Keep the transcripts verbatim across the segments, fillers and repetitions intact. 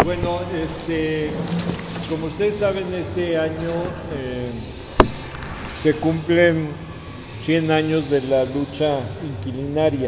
Bueno, este, como ustedes saben, este año eh, se cumplen cien años de la lucha inquilinaria.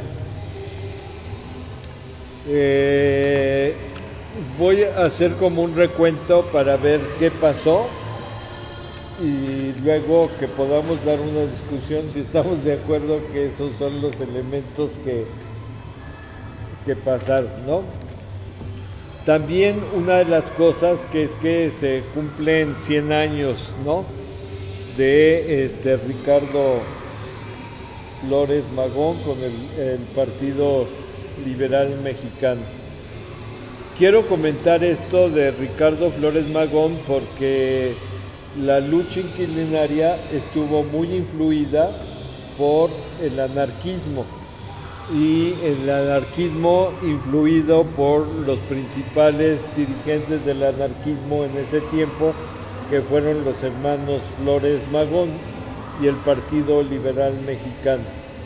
Eh, voy a hacer como un recuento para ver qué pasó y luego que podamos dar una discusión si estamos de acuerdo que esos son los elementos que, que pasaron, ¿no? También una de las cosas que es que se cumplen cien años, ¿no?, de este Ricardo Flores Magón con el, el Partido Liberal Mexicano. Quiero comentar esto de Ricardo Flores Magón porque la lucha inquilinaria estuvo muy influida por el anarquismo, y el anarquismo influido por los principales dirigentes del anarquismo en ese tiempo, que fueron los hermanos Flores Magón y el Partido Liberal Mexicano.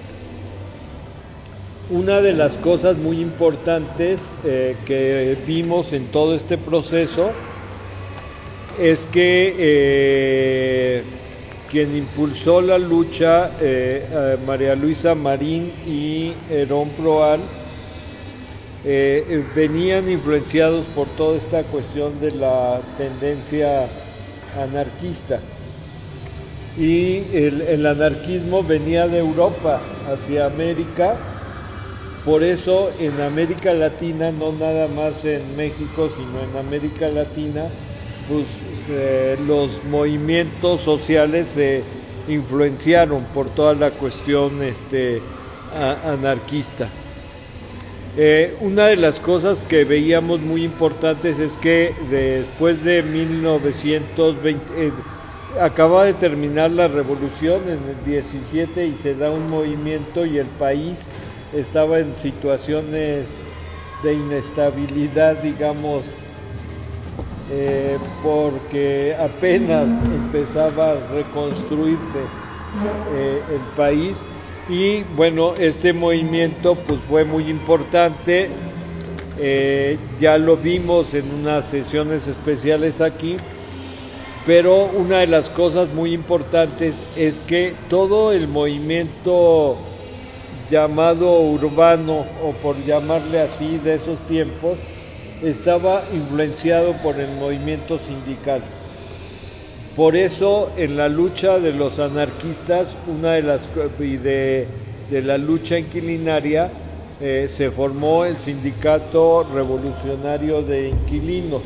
Una de las cosas muy importantes eh, que vimos en todo este proceso es que eh, quien impulsó la lucha, eh, eh, María Luisa Marín y Herón Proal, eh, venían influenciados por toda esta cuestión de la tendencia anarquista. Y el, el anarquismo venía de Europa hacia América. Por eso en América Latina, no nada más en México, sino en América Latina, pues eh, los movimientos sociales se eh, influenciaron por toda la cuestión este, a, anarquista. Eh, una de las cosas que veíamos muy importantes es que después de mil novecientos veinte, eh, acaba de terminar la revolución en el diecisiete y se da un movimiento y el país estaba en situaciones de inestabilidad, digamos, eh, porque apenas empezaba a reconstruirse eh, el país. Y bueno, este movimiento pues fue muy importante, eh, ya lo vimos en unas sesiones especiales aquí, pero una de las cosas muy importantes es que todo el movimiento llamado urbano, o por llamarle así, de esos tiempos, estaba influenciado por el movimiento sindical. Por eso en la lucha de los anarquistas, una de las y de, de la lucha inquilinaria, eh, se formó el Sindicato Revolucionario de Inquilinos,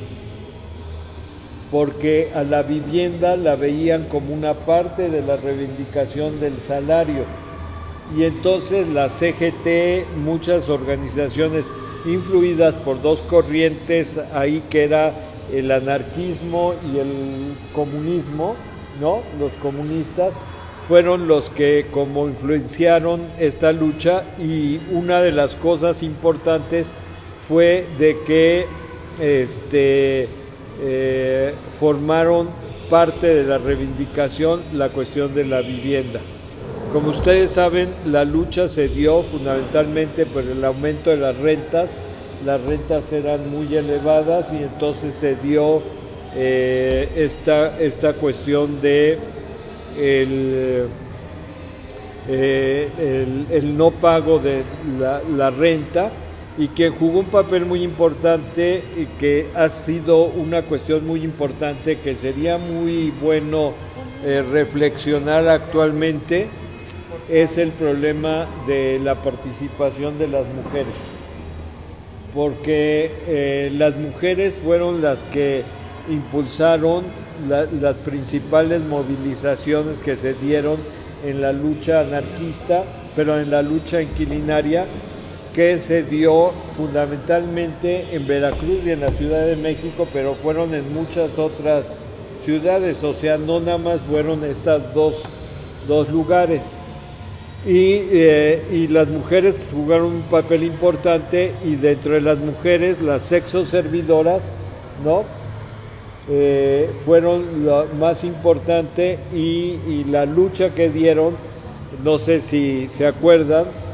porque a la vivienda la veían como una parte de la reivindicación del salario. Y entonces la C G T, muchas organizaciones influidas por dos corrientes ahí, que era el anarquismo y el comunismo, ¿no? Los comunistas fueron los que como influenciaron esta lucha, y una de las cosas importantes fue de que este eh, formaron parte de la reivindicación la cuestión de la vivienda. Como ustedes saben, la lucha se dio fundamentalmente por el aumento de las rentas. Las rentas eran muy elevadas y entonces se dio eh, esta, esta cuestión de el, eh, el, el no pago de la, la renta, y que jugó un papel muy importante y que ha sido una cuestión muy importante que sería muy bueno eh, reflexionar actualmente. Es el problema de la participación de las mujeres, porque eh, las mujeres fueron las que impulsaron la, las principales movilizaciones que se dieron en la lucha anarquista, pero en la lucha inquilinaria, que se dio fundamentalmente en Veracruz y en la Ciudad de México, pero fueron en muchas otras ciudades, o sea, no nada más fueron estas dos, dos lugares. Y, eh, y las mujeres jugaron un papel importante, y dentro de las mujeres, las sexoservidoras, ¿no? Eh, fueron lo más importante, y, y la lucha que dieron, no sé si se acuerdan,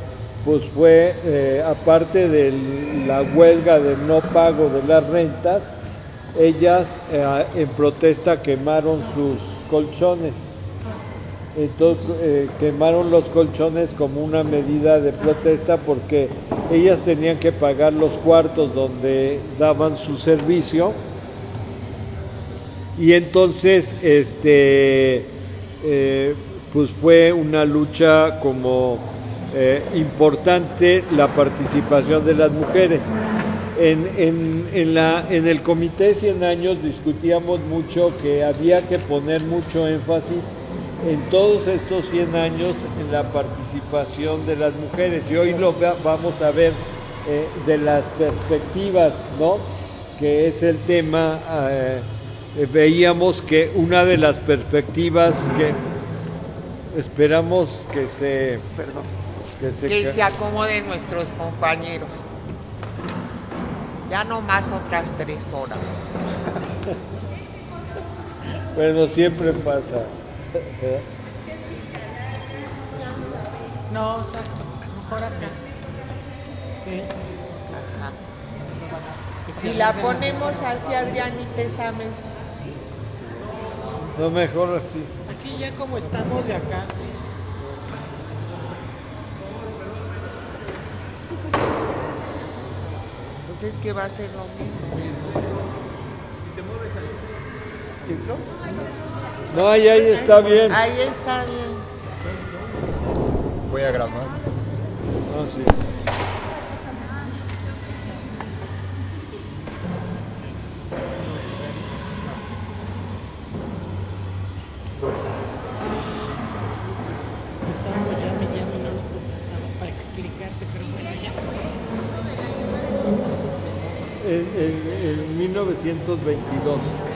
pues fue, eh, aparte de la huelga del no pago de las rentas, ellas eh, en protesta quemaron sus colchones. Entonces eh, quemaron los colchones como una medida de protesta porque ellas tenían que pagar los cuartos donde daban su servicio, y entonces este eh, pues fue una lucha como eh, importante la participación de las mujeres. En, en, en, la, en el Comité cien años discutíamos mucho que había que poner mucho énfasis en todos estos cien años en la participación de las mujeres, y hoy lo vamos a ver eh, de las perspectivas, ¿no? Que es el tema. Eh, veíamos que una de las perspectivas que esperamos que se perdón que se, que se acomoden nuestros compañeros. Ya no más otras tres horas. Bueno, siempre pasa. No, exacto. Mejor acá. Sí. Ajá. Si la ponemos hacia Adrianita esa mesa. No, mejor así. Aquí ya como estamos de acá, sí. Pues es que va a ser lo mismo. ¿Entro? No, ahí, ahí está bien. Ahí está bien. Voy a grabar. No, sí. Estábamos llame y llame y no nos contestabas para explicarte, pero bueno, ya. En, en, en mil novecientos veintidós,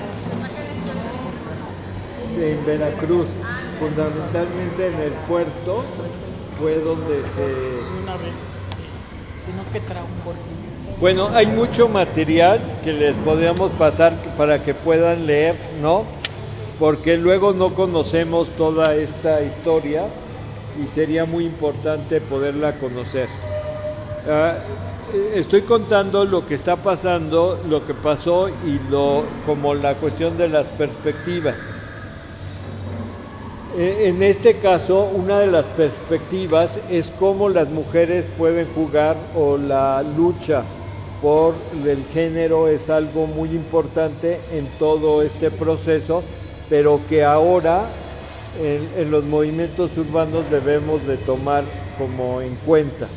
en Veracruz, fundamentalmente en el puerto, fue donde se... Una vez, sí. Si no, qué trauma. Bueno, hay mucho material que les podríamos pasar para que puedan leer, ¿no? Porque luego no conocemos toda esta historia y sería muy importante poderla conocer. Uh, estoy contando lo que está pasando, lo que pasó y lo como la cuestión de las perspectivas. Eh, en este caso, una de las perspectivas es cómo las mujeres pueden jugar, o la lucha por el género es algo muy importante en todo este proceso, pero que ahora en, en los movimientos urbanos debemos de tomar como en cuenta.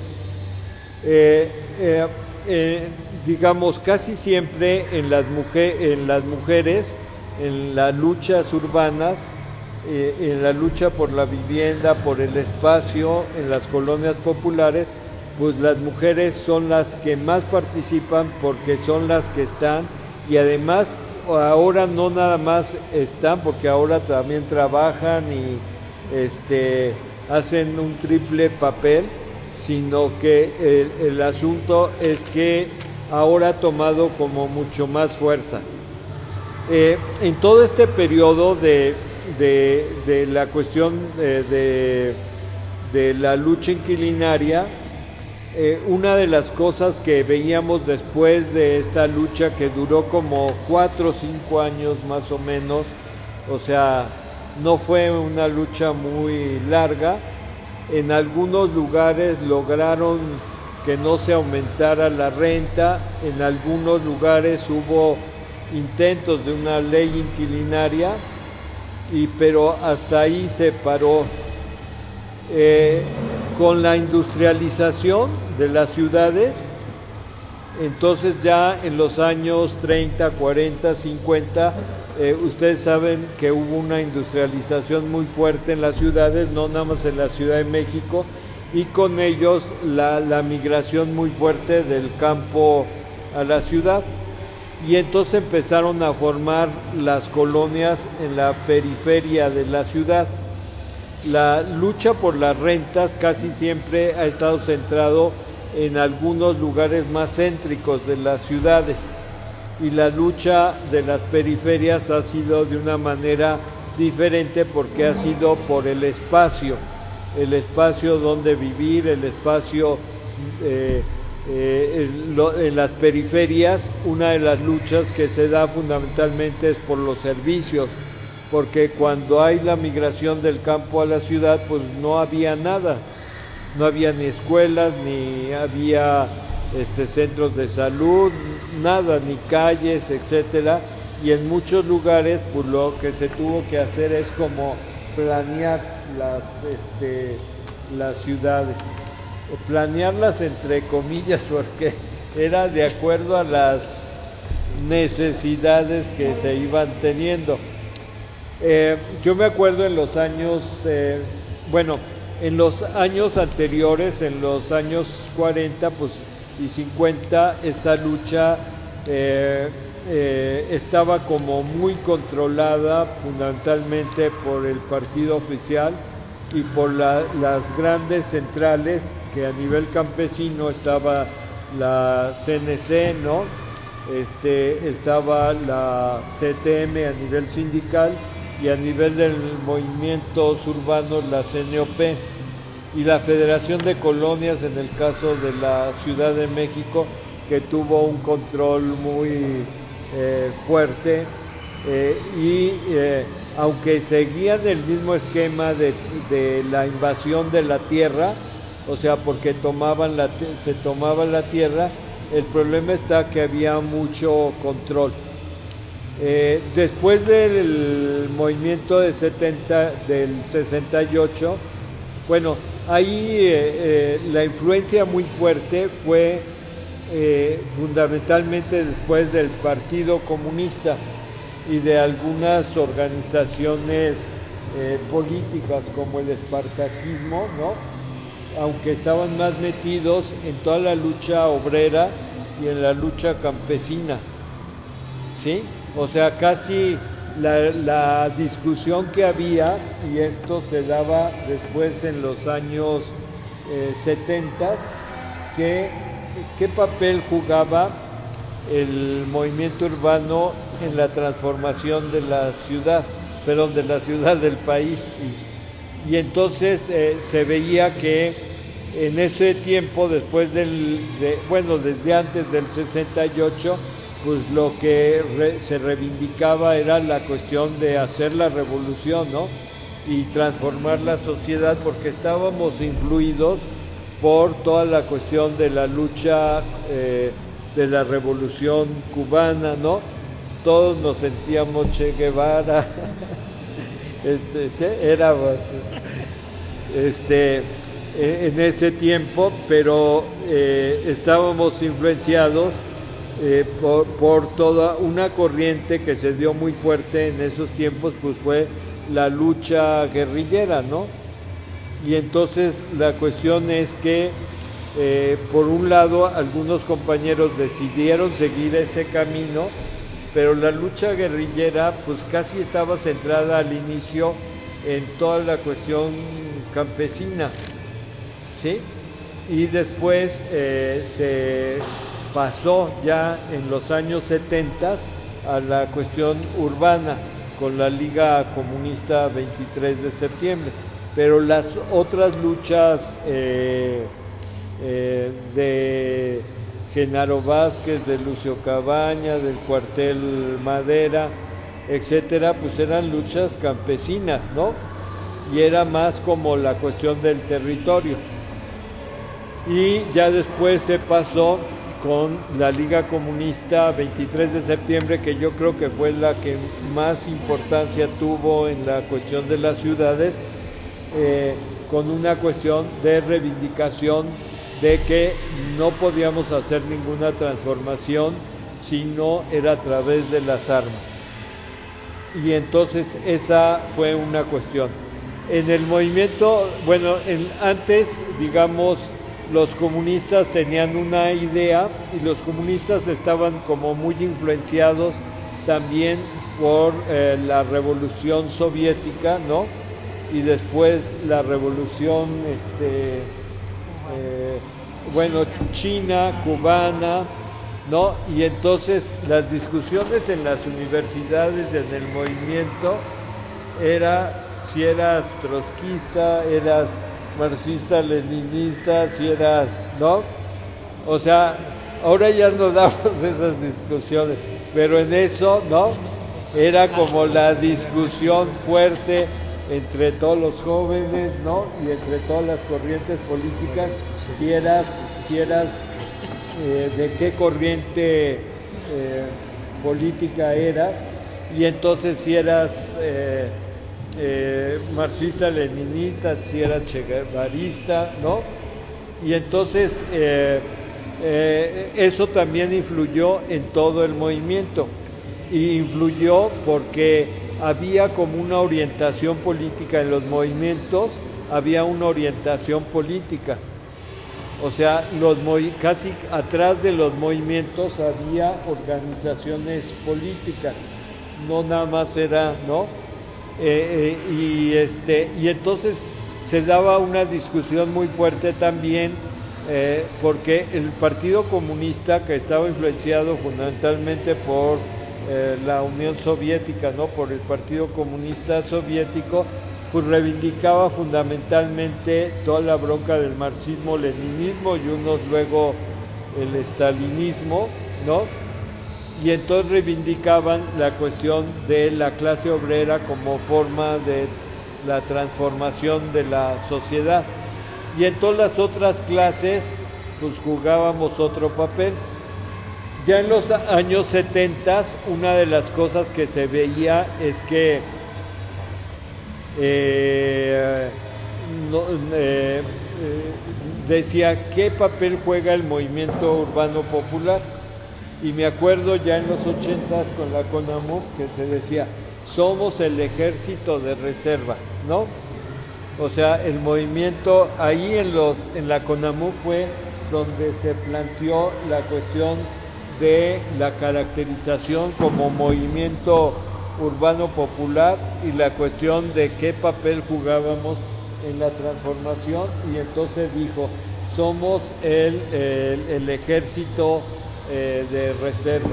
Eh, eh, eh, digamos, casi siempre en las, mujer, en las mujeres, en las luchas urbanas, eh, en la lucha por la vivienda, por el espacio, en las colonias populares, pues las mujeres son las que más participan porque son las que están, y además ahora no nada más están, porque ahora también trabajan y este, hacen un triple papel, sino que el, el asunto es que ahora ha tomado como mucho más fuerza. Eh, en todo este periodo de, de, de la cuestión de, de, de la lucha inquilinaria, eh, una de las cosas que veíamos después de esta lucha, que duró como cuatro o cinco años más o menos, o sea, no fue una lucha muy larga. En algunos lugares lograron que no se aumentara la renta, en algunos lugares hubo intentos de una ley inquilinaria, y, pero hasta ahí se paró. Eh, con la industrialización de las ciudades, entonces ya en los años treinta, cuarenta, cincuenta, eh, ustedes saben que hubo una industrialización muy fuerte en las ciudades, no nada más en la Ciudad de México, y con ellos la, la migración muy fuerte del campo a la ciudad, y entonces empezaron a formar las colonias en la periferia de la ciudad. La lucha por las rentas casi siempre ha estado centrado en algunos lugares más céntricos de las ciudades, y la lucha de las periferias ha sido de una manera diferente porque ha sido por el espacio. el espacio donde vivir, el espacio eh, eh, en, lo, en las periferias. Una de las luchas que se da fundamentalmente es por los servicios, porque cuando hay la migración del campo a la ciudad, pues no había nada, no había ni escuelas, ni había este, centros de salud, nada, ni calles, etcétera, y en muchos lugares pues lo que se tuvo que hacer es como planear las, este, las ciudades, planearlas entre comillas, porque era de acuerdo a las necesidades que se iban teniendo. Eh, yo me acuerdo en los años, eh, bueno, en los años anteriores, en los años cuarenta pues, y cincuenta, esta lucha eh, eh, estaba como muy controlada fundamentalmente por el partido oficial y por la, las grandes centrales, que a nivel campesino estaba la C N C, ¿no? Este, estaba la C T M a nivel sindical, y a nivel del movimientos urbanos la C N O P, y la Federación de Colonias en el caso de la Ciudad de México, que tuvo un control muy eh, fuerte, eh, y eh, aunque seguían el mismo esquema de, de la invasión de la tierra, o sea, porque tomaban la, se tomaba la tierra, el problema está que había mucho control. Eh, después del movimiento de setenta, del sesenta y ocho, bueno, ahí eh, eh, la influencia muy fuerte fue eh, fundamentalmente después del Partido Comunista y de algunas organizaciones eh, políticas como el espartaquismo, ¿no? Aunque estaban más metidos en toda la lucha obrera y en la lucha campesina, ¿sí? O sea, casi la, la discusión que había, y esto se daba después en los años eh, setenta, que qué papel jugaba el movimiento urbano en la transformación de la ciudad, perdón, de la ciudad del país, y, y entonces eh, se veía que en ese tiempo, después del, de, bueno, desde antes del sesenta y ocho, pues lo que re, se reivindicaba era la cuestión de hacer la revolución, ¿no? Y transformar la sociedad, porque estábamos influidos por toda la cuestión de la lucha eh, de la revolución cubana, ¿no? Todos nos sentíamos Che Guevara, este, ¿qué? Éramos, este, en ese tiempo, pero eh, estábamos influenciados Eh, por, por toda una corriente que se dio muy fuerte en esos tiempos, pues fue la lucha guerrillera, ¿no? Y entonces la cuestión es que eh, por un lado algunos compañeros decidieron seguir ese camino, pero la lucha guerrillera pues casi estaba centrada al inicio en toda la cuestión campesina, ¿sí? Y después eh, se pasó ya en los años setenta a la cuestión urbana con la Liga Comunista veintitrés de septiembre, pero las otras luchas eh, eh, de Genaro Vázquez, de Lucio Cabaña, del Cuartel Madera, etcétera, pues eran luchas campesinas, ¿no? Y era más como la cuestión del territorio. Y ya después se pasó con la Liga Comunista veintitrés de septiembre, que yo creo que fue la que más importancia tuvo en la cuestión de las ciudades, eh, con una cuestión de reivindicación de que no podíamos hacer ninguna transformación si no era a través de las armas. Y entonces esa fue una cuestión. En el movimiento, bueno, en, antes, digamos, los comunistas tenían una idea, y los comunistas estaban como muy influenciados también por eh, la revolución soviética, ¿no? Y después la revolución, este, eh, bueno, china, cubana, ¿no? Y entonces las discusiones en las universidades, en el movimiento, era si eras trotskista, eras marxista-leninista, si eras, ¿no? O sea, ahora ya no damos esas discusiones, pero en eso, ¿no? Era como la discusión fuerte entre todos los jóvenes, ¿no? Y entre todas las corrientes políticas, si eras, si eras eh, de qué corriente eh, política eras, y entonces si eras eh, eh, marxista-leninista, si eras cheguevarista, ¿no? Y entonces eh, eh, eso también influyó en todo el movimiento, y influyó porque había como una orientación política en los movimientos, había una orientación política. O sea, los casi atrás de los movimientos había organizaciones políticas, no nada más era, ¿no? Eh, eh, y este y entonces se daba una discusión muy fuerte también, eh, porque el Partido Comunista, que estaba influenciado fundamentalmente por eh, la Unión Soviética, ¿no? Por el Partido Comunista Soviético, pues reivindicaba fundamentalmente toda la bronca del marxismo-leninismo y unos luego el estalinismo, ¿no? Y entonces reivindicaban la cuestión de la clase obrera como forma de la transformación de la sociedad. Y en todas las otras clases, pues jugábamos otro papel. Ya en los años setenta, una de las cosas que se veía es que Eh, no, eh, eh, decía qué papel juega el movimiento urbano popular, y me acuerdo ya en los ochentas con la CONAMUP que se decía somos el ejército de reserva, ¿no? O sea, el movimiento ahí en los en la CONAMUP fue donde se planteó la cuestión de la caracterización como movimiento urbano popular y la cuestión de qué papel jugábamos en la transformación, y entonces dijo somos el, el, el ejército eh, de reserva.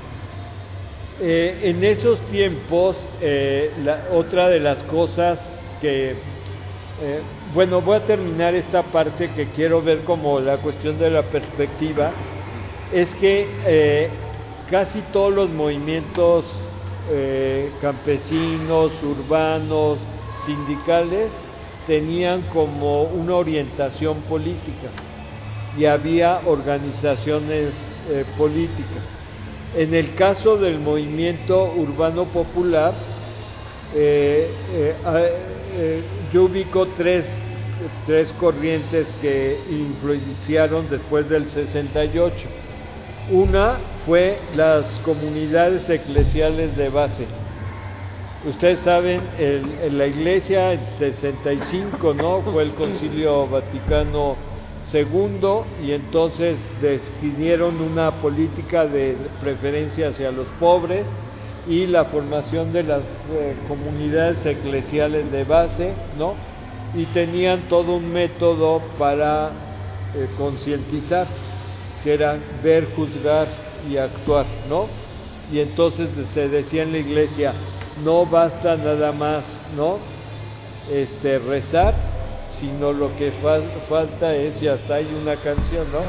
Eh, en esos tiempos, eh, la, otra de las cosas que, eh, bueno, voy a terminar esta parte que quiero ver como la cuestión de la perspectiva, es que eh, casi todos los movimientos eh, campesinos, urbanos, sindicales, tenían como una orientación política y había organizaciones eh, políticas. En el caso del movimiento urbano popular, eh, eh, eh, yo ubico tres, tres corrientes que influenciaron después del sesenta y ocho. Una fue las comunidades eclesiales de base. Ustedes saben, el, en la iglesia en sesenta y cinco, ¿no? Fue el Concilio Vaticano segundo, y entonces definieron una política de preferencia hacia los pobres y la formación de las eh, comunidades eclesiales de base, ¿no? Y tenían todo un método para eh, concientizar, que era ver, juzgar y actuar, ¿no? Y entonces se decía en la iglesia, no basta nada más, ¿no? Este, rezar, sino lo que fa- falta es, y hasta hay una canción, ¿no?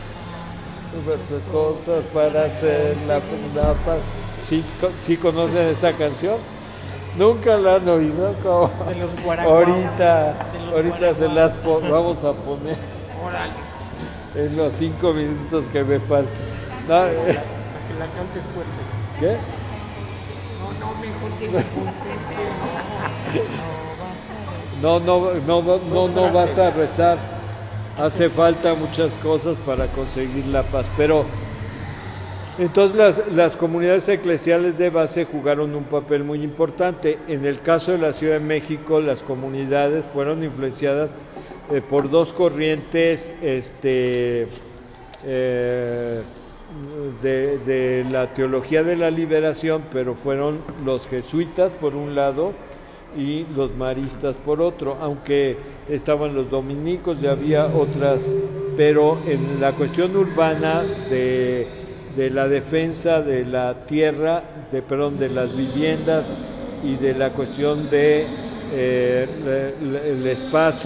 Cosas para hacer la, la paz. ¿Sí, ¿Sí conocen esa canción? Nunca la han oído. Como de los guaraguao. ahorita, de los ahorita se las po- vamos a poner Órale. en los cinco minutos que me faltan. No, Para, para que la cantes fuerte. ¿qué? No, no, mejor que se concentre, No basta rezar. No, no, no, no, no, no basta rezar. Hace falta muchas cosas para conseguir la paz. Pero entonces las, las comunidades eclesiales de base jugaron un papel muy importante. En el caso de la Ciudad de México, las comunidades fueron influenciadas eh, por dos corrientes este, eh, de, de la teología de la liberación, pero fueron los jesuitas por un lado y los maristas por otro, aunque estaban los dominicos y había otras, pero en la cuestión urbana de, de la defensa de la tierra, de perdón, de las viviendas y de la cuestión de eh, el espacio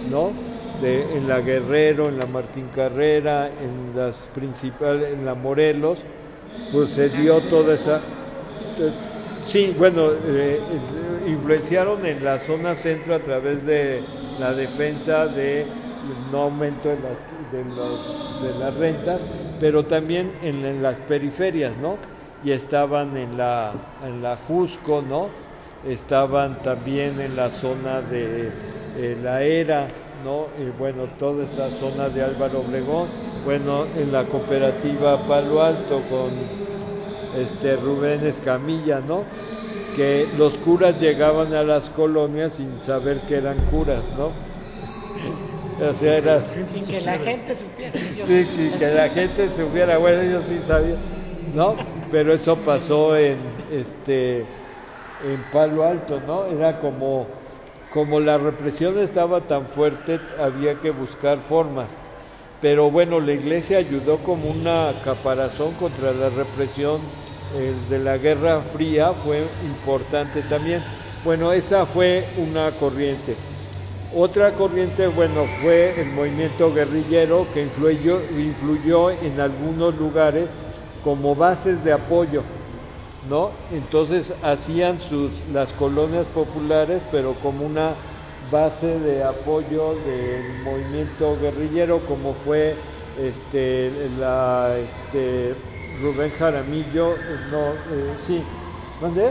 ¿no? De, en la Guerrero, en la Martín Carrera, en las principales, en la Morelos, pues se dio toda esa... Sí, bueno, eh, influenciaron en la zona centro a través de la defensa de no aumento de, la, de, los, de las rentas, pero también en, en las periferias, ¿no? Y estaban en la, en la Jusco, ¿no? Estaban también en la zona de eh, la Era, ¿no? Y bueno, toda esa zona de Álvaro Obregón, bueno, en la cooperativa Palo Alto con este Rubén Escamilla, ¿no? Que los curas llegaban a las colonias sin saber que eran curas, ¿no? O sea, era... Sin que la gente supiera. Sí, que, que la gente supiera, bueno, ellos sí sabían, ¿no? Pero eso pasó en este en Palo Alto, ¿no? Era como como la represión estaba tan fuerte, había que buscar formas. Pero bueno, la iglesia ayudó como una caparazón contra la represión eh, de la Guerra Fría, fue importante también. Bueno, esa fue una corriente. Otra corriente, bueno, fue el movimiento guerrillero que influyó, influyó en algunos lugares como bases de apoyo, ¿no? Entonces hacían sus las colonias populares, pero como una base de apoyo del movimiento guerrillero, como fue este la este Rubén Jaramillo, no, eh, sí, ¿dónde?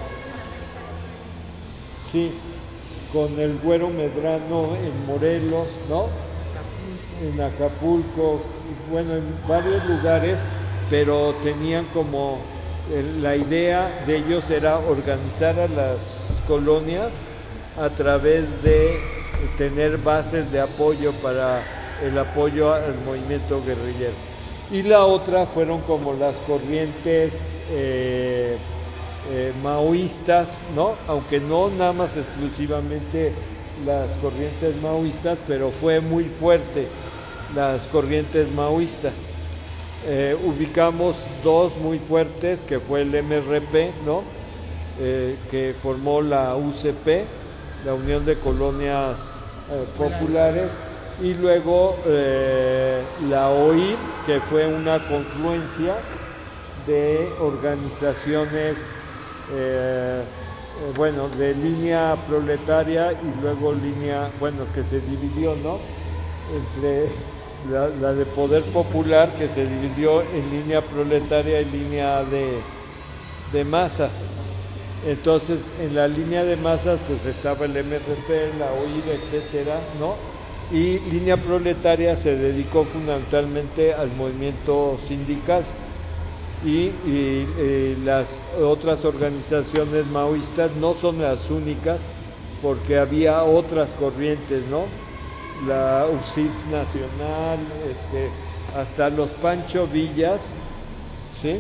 Sí, con el Güero Medrano en Morelos, ¿no? En Acapulco, bueno, en varios lugares, pero tenían como la idea de ellos era organizar a las colonias a través de tener bases de apoyo para el apoyo al movimiento guerrillero. Y la otra fueron como las corrientes eh, eh, maoístas, ¿no? Aunque no nada más exclusivamente las corrientes maoístas, pero fue muy fuerte las corrientes maoístas. Eh, ubicamos dos muy fuertes, que fue el M R P, ¿no? Eh, que formó la U C P, la Unión de Colonias eh, Populares, y luego eh, la O I R, que fue una confluencia de organizaciones, eh, eh, bueno, de línea proletaria y luego línea, bueno, que se dividió, ¿no? Entre la, la de poder popular, que se dividió en línea proletaria y línea de, de masas. Entonces, en la línea de masas, pues estaba el M R P, la O I R, etcétera, ¿no? Y línea proletaria se dedicó fundamentalmente al movimiento sindical. Y, y eh, las otras organizaciones maoístas no son las únicas, porque había otras corrientes, ¿no? La U C I F Nacional, este, hasta los Pancho Villas, ¿sí?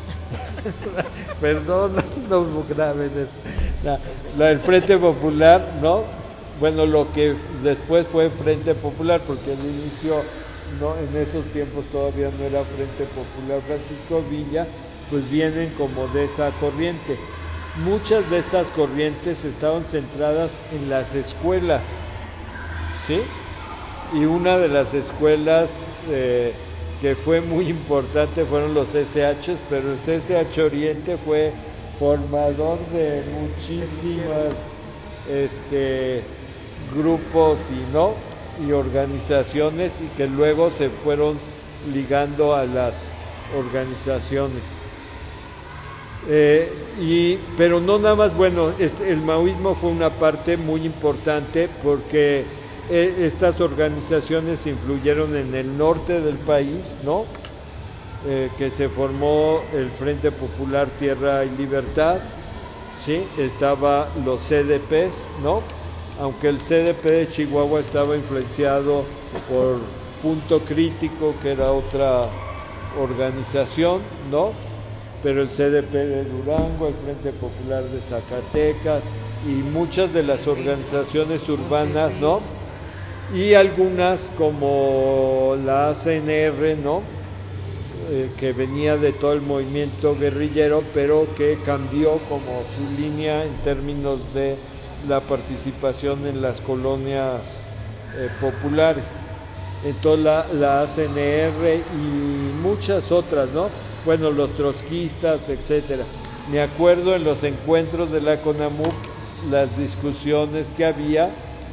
Perdón, no, no graben eso. La, la, el Frente Popular, ¿no? Bueno, lo que después fue Frente Popular, porque al inicio, no, en esos tiempos todavía no era Frente Popular. Francisco Villa, pues vienen como de esa corriente. Muchas de estas corrientes estaban centradas en las escuelas, ¿sí? Y una de las escuelas eh, que fue muy importante fueron los S Hs, pero el C S H Oriente fue formador de muchísimas este, grupos y no y organizaciones, y que luego se fueron ligando a las organizaciones. Eh, y, pero no nada más, bueno, este, el maoísmo fue una parte muy importante porque eh, estas organizaciones influyeron en el norte del país, ¿no? Eh, que se formó el Frente Popular Tierra y Libertad, ¿sí? Estaba los C D Ps, ¿no? Aunque el C D P de Chihuahua estaba influenciado por Punto Crítico, que era otra organización, ¿no? Pero el C D P de Durango, el Frente Popular de Zacatecas y muchas de las organizaciones urbanas, ¿no? Y algunas como la A C N R, ¿no? Eh, que venía de todo el movimiento guerrillero, pero que cambió como su línea en términos de la participación en las colonias eh, populares. Entonces la, la C N R y muchas otras, ¿no? Bueno, los trotskistas, etcétera. Me acuerdo en los encuentros de la CONAMUP, las discusiones que había,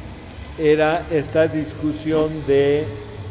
era esta discusión de,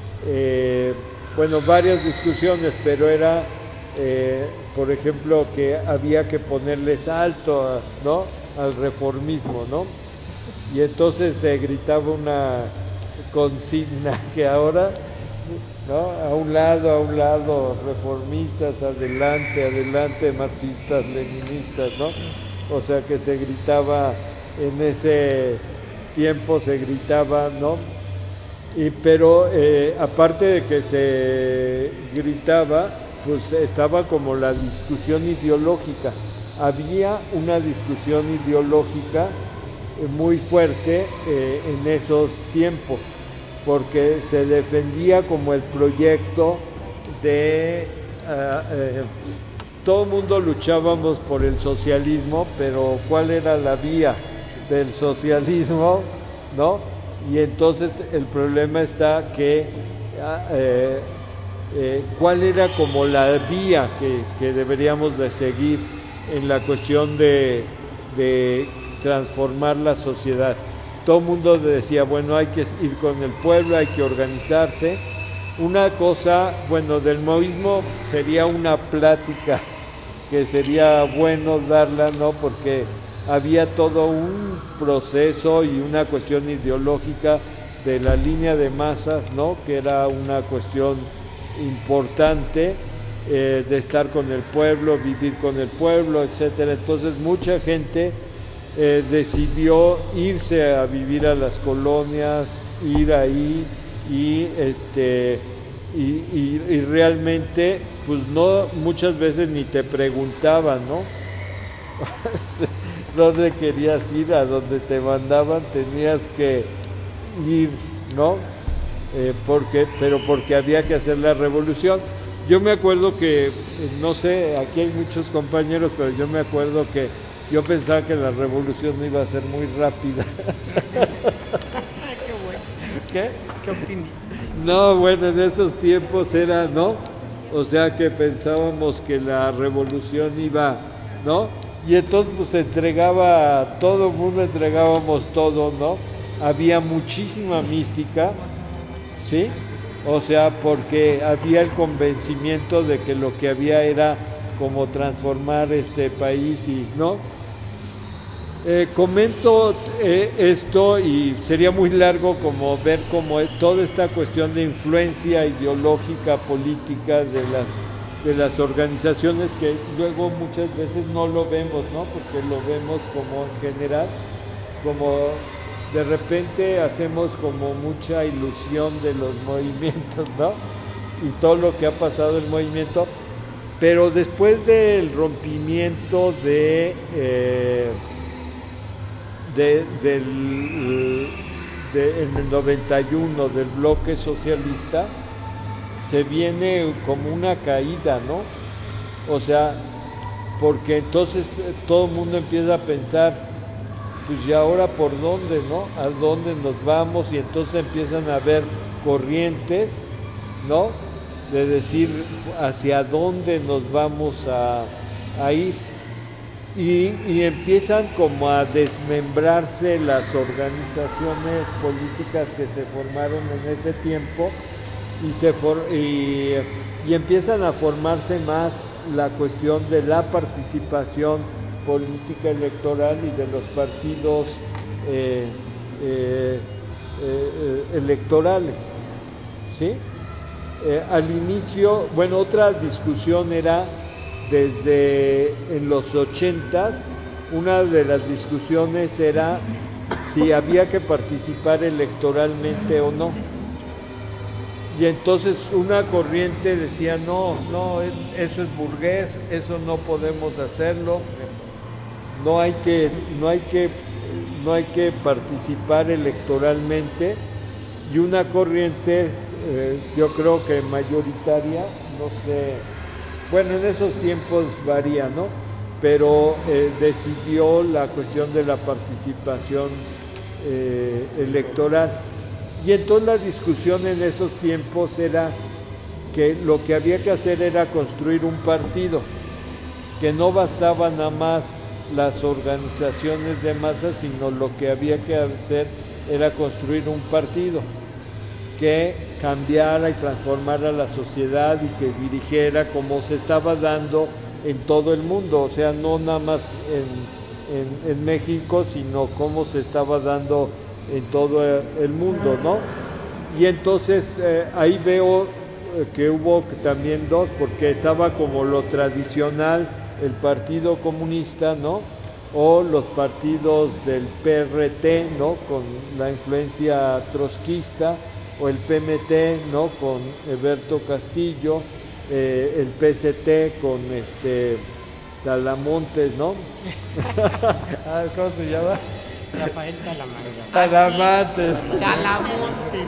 eh, bueno, varias discusiones, pero era, eh, por ejemplo, que había que ponerles alto, ¿no?, al reformismo, ¿no? Y entonces se gritaba una consigna que ahora, ¿no?, a un lado, a un lado, reformistas, adelante, adelante, marxistas, leninistas, ¿no? O sea que se gritaba, en ese tiempo se gritaba, ¿no? Y, pero eh, aparte de que se gritaba, pues estaba como la discusión ideológica. Había una discusión ideológica eh, muy fuerte eh, en esos tiempos, porque se defendía como el proyecto de... Uh, eh, todo el mundo luchábamos por el socialismo, pero ¿cuál era la vía del socialismo? ¿No? Y entonces el problema está que eh, eh, ¿cuál era como la vía que, que deberíamos de seguir en la cuestión de, de transformar la sociedad? Todo el mundo decía, bueno, hay que ir con el pueblo, hay que organizarse. Una cosa, bueno, del maoísmo sería una plática que sería bueno darla, ¿no? Porque había todo un proceso y una cuestión ideológica de la línea de masas, ¿no?, que era una cuestión importante, eh, de estar con el pueblo, vivir con el pueblo, etcétera. Entonces mucha gente eh, decidió irse a vivir a las colonias, ir ahí y este y, y, y realmente pues no, muchas veces ni te preguntaban, ¿no? ¿Dónde querías ir? A donde te mandaban tenías que ir, ¿no? Eh, porque, pero porque había que hacer la revolución. Yo me acuerdo que, no sé, aquí hay muchos compañeros, pero yo me acuerdo que yo pensaba que la revolución no iba a ser muy rápida. Qué bueno. ¿Qué? Qué optimista. No, bueno, en esos tiempos era, ¿no? O sea que pensábamos que la revolución iba, ¿no? Y entonces pues se entregaba, todo el mundo entregábamos todo, ¿no? Había muchísima mística, ¿sí? O sea, porque había el convencimiento de que lo que había era como transformar este país y, ¿no? Eh, comento eh, esto y sería muy largo como ver como toda esta cuestión de influencia ideológica, política de las de las organizaciones que luego muchas veces no lo vemos, ¿no? Porque lo vemos como en general, como de repente hacemos como mucha ilusión de los movimientos, ¿no? Y todo lo que ha pasado en el movimiento, pero después del rompimiento de eh, De, del, de, en el noventa y uno del bloque socialista, se viene como una caída, ¿no? O sea, porque entonces todo el mundo empieza a pensar, pues ya ahora por dónde, ¿no? ¿A dónde nos vamos? Y entonces empiezan a haber corrientes, ¿no? De decir hacia dónde nos vamos a, a ir. Y, y empiezan como a desmembrarse las organizaciones políticas que se formaron en ese tiempo y, se for, y, y empiezan a formarse más la cuestión de la participación política electoral y de los partidos eh, eh, eh, electorales, ¿sí? Eh, al inicio, bueno, otra discusión era desde en los ochentas, una de las discusiones era si había que participar electoralmente o no. Y entonces una corriente decía, no, no, eso es burgués, eso no podemos hacerlo, no hay que, no hay que, no hay que participar electoralmente. Y una corriente, eh, yo creo que mayoritaria, no sé, bueno, en esos tiempos varía, ¿no? Pero eh, decidió la cuestión de la participación eh, electoral. Y entonces la discusión en esos tiempos era que lo que había que hacer era construir un partido, que no bastaba nada más las organizaciones de masas, sino lo que había que hacer era construir un partido que cambiara y transformara la sociedad y que dirigiera como se estaba dando en todo el mundo, o sea, no nada más en, en, en México, sino como se estaba dando en todo el mundo, ¿no? Y entonces eh, ahí veo eh, que hubo también dos, porque estaba como lo tradicional, el Partido Comunista, ¿no? O los partidos del P R T, ¿no? Con la influencia trotskista, o el P M T, ¿no? Con Eberto Castillo, eh, el P S T con este Talamontes, ¿no? ¿Cómo se llama? Rafael Talamantes. Talamantes. Talamontes.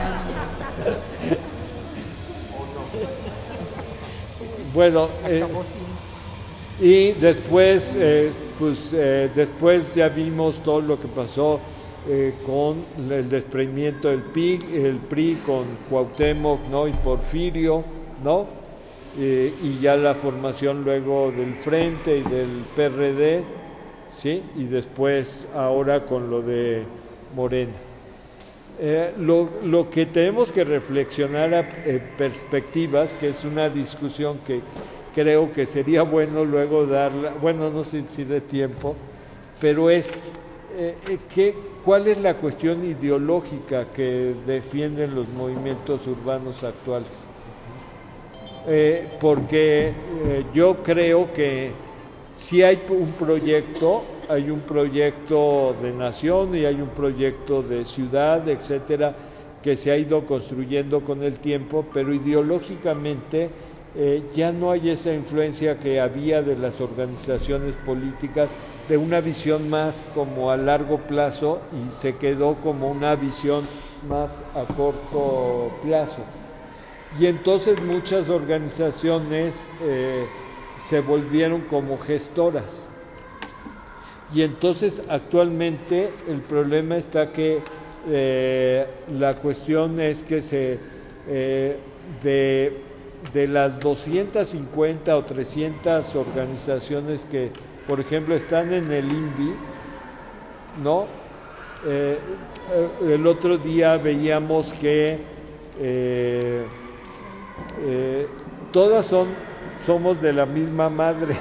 Bueno, eh, Acabó sin... y después, eh, pues eh, después ya vimos todo lo que pasó eh, con el desprendimiento del P I, el P R I con Cuauhtémoc, ¿no? Y Porfirio, ¿no? Eh, y ya la formación luego del Frente y del P R D, ¿sí? Y después ahora con lo de Morena. Eh, lo, lo que tenemos que reflexionar a eh, perspectivas, que es una discusión que creo que sería bueno luego darla, bueno, no sé si de tiempo, pero es eh, que, ¿cuál es la cuestión ideológica que defienden los movimientos urbanos actuales? Eh, porque eh, yo creo que si hay un proyecto, hay un proyecto de nación y hay un proyecto de ciudad, etcétera, que se ha ido construyendo con el tiempo, pero ideológicamente eh, ya no hay esa influencia que había de las organizaciones políticas, de una visión más como a largo plazo, y se quedó como una visión más a corto plazo. Y entonces muchas organizaciones eh, se volvieron como gestoras. Y entonces actualmente el problema está que eh, la cuestión es que se eh, de, de las doscientas cincuenta o trescientas organizaciones que, por ejemplo, están en el I N V I, ¿no? Eh, el otro día veíamos que eh, eh, todas son somos de la misma madre,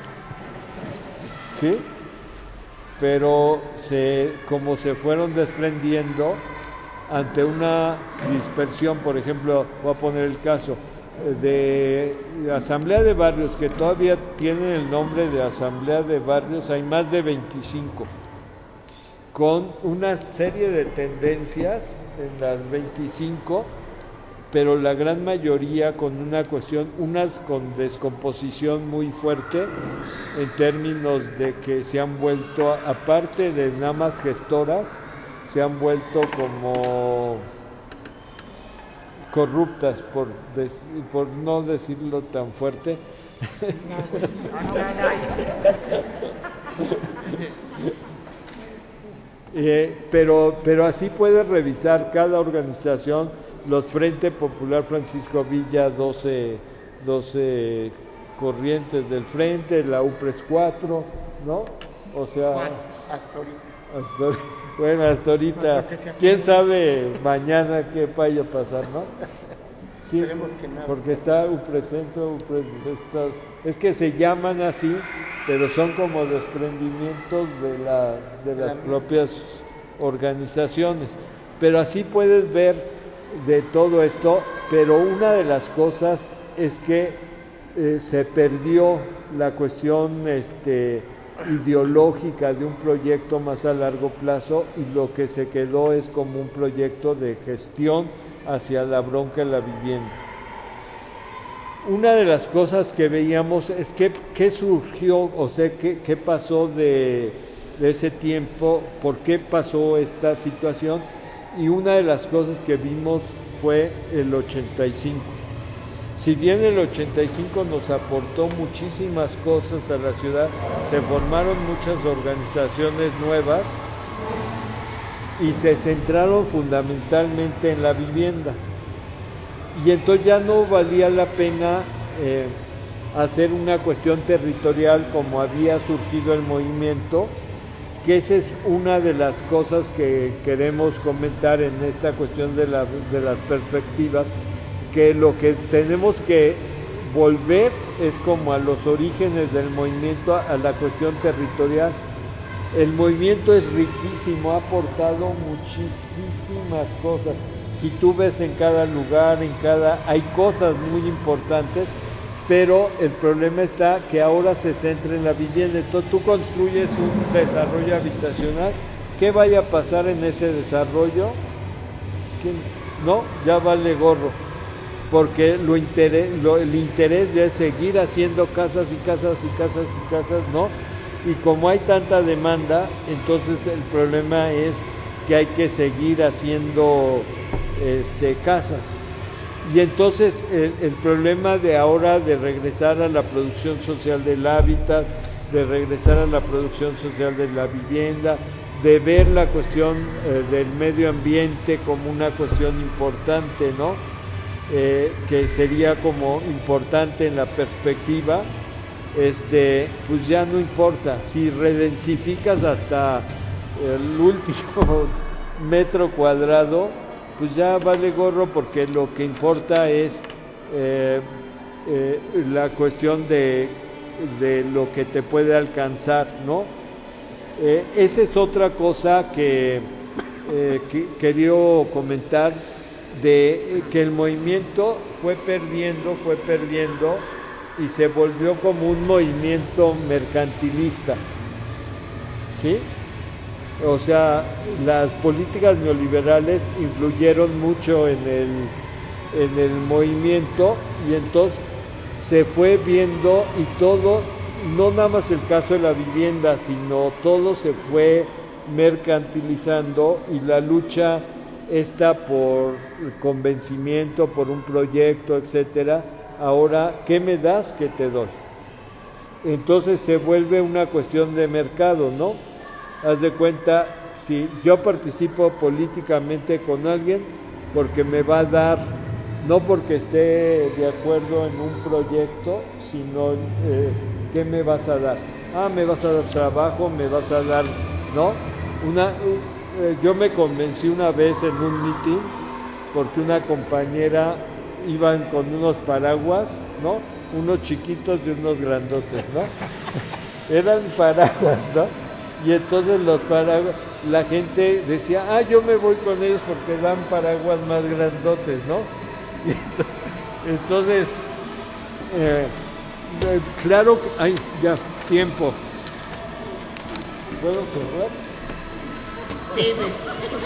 ¿sí? Pero se, como se fueron desprendiendo ante una dispersión, por ejemplo, voy a poner el caso de Asamblea de Barrios, que todavía tienen el nombre de Asamblea de Barrios, hay más de veinticinco, con una serie de tendencias en las veinticinco, pero la gran mayoría con una cuestión, unas con descomposición muy fuerte, en términos de que se han vuelto, aparte de nada más gestoras, se han vuelto como corruptas, por, decir, por no decirlo tan fuerte. eh, pero, pero así puedes revisar cada organización, los Frente Popular Francisco Villa, doce, doce corrientes del Frente, la U P R E S cuatro, ¿no? O sea, hasta ahorita. Hasta, bueno, hasta ahorita, quién sabe mañana qué vaya a pasar, ¿no? Sí, que porque está U P R E Centro, U P R E, es que se llaman así, pero son como desprendimientos de, la, de las la propias organizaciones. Pero así puedes ver de todo esto, pero una de las cosas es que eh, se perdió la cuestión este, ideológica de un proyecto más a largo plazo, y lo que se quedó es como un proyecto de gestión hacia la bronca de la vivienda. Una de las cosas que veíamos es que qué surgió, o sea, qué, qué pasó de, de ese tiempo, por qué pasó esta situación, y una de las cosas que vimos fue el ochenta y cinco. Si bien el ochenta y cinco nos aportó muchísimas cosas a la ciudad, se formaron muchas organizaciones nuevas, y se centraron fundamentalmente en la vivienda. Y entonces ya no valía la pena eh, hacer una cuestión territorial como había surgido el movimiento, que esa es una de las cosas que queremos comentar en esta cuestión de, la, de las perspectivas, que lo que tenemos que volver es como a los orígenes del movimiento, a la cuestión territorial. El movimiento es riquísimo, ha aportado muchísimas cosas. Si tú ves en cada lugar, en cada, hay cosas muy importantes, pero el problema está que ahora se centra en la vivienda. Entonces tú construyes un desarrollo habitacional, ¿qué vaya a pasar en ese desarrollo? ¿Quién? No, ya vale gorro, porque lo interés, lo, el interés ya es seguir haciendo casas y casas y casas y casas, ¿no? Y como hay tanta demanda, entonces el problema es que hay que seguir haciendo este, casas. Y entonces el, el problema de ahora de regresar a la producción social del hábitat, de regresar a la producción social de la vivienda, de ver la cuestión eh, del medio ambiente como una cuestión importante, ¿no? Eh, que sería como importante en la perspectiva, este, pues ya no importa. Si redensificas hasta el último metro cuadrado, pues ya vale gorro, porque lo que importa es eh, eh, la cuestión de, de lo que te puede alcanzar, ¿no? Eh, esa es otra cosa que, eh, que quería comentar, de eh, que el movimiento fue perdiendo, fue perdiendo y se volvió como un movimiento mercantilista, ¿sí? O sea, las políticas neoliberales influyeron mucho en el, en el movimiento, y entonces se fue viendo, y todo, no nada más el caso de la vivienda, sino todo se fue mercantilizando, y la lucha está por convencimiento, por un proyecto, etcétera. Ahora, ¿qué me das? ¿Qué te doy? Entonces se vuelve una cuestión de mercado, ¿no? Haz de cuenta, si yo participo políticamente con alguien, porque me va a dar, no porque esté de acuerdo en un proyecto, sino eh, ¿qué me vas a dar? Ah, me vas a dar trabajo, me vas a dar, ¿no? Una, eh, yo me convencí una vez en un meeting, porque una compañera iban con unos paraguas, ¿no? Unos chiquitos y unos grandotes, ¿no? Eran paraguas, ¿no? Y entonces los paraguas, la gente decía, ah, yo me voy con ellos porque dan paraguas más grandotes, ¿no? Y entonces, eh, claro que, ay, ya, tiempo. ¿Puedo cerrar? Debes.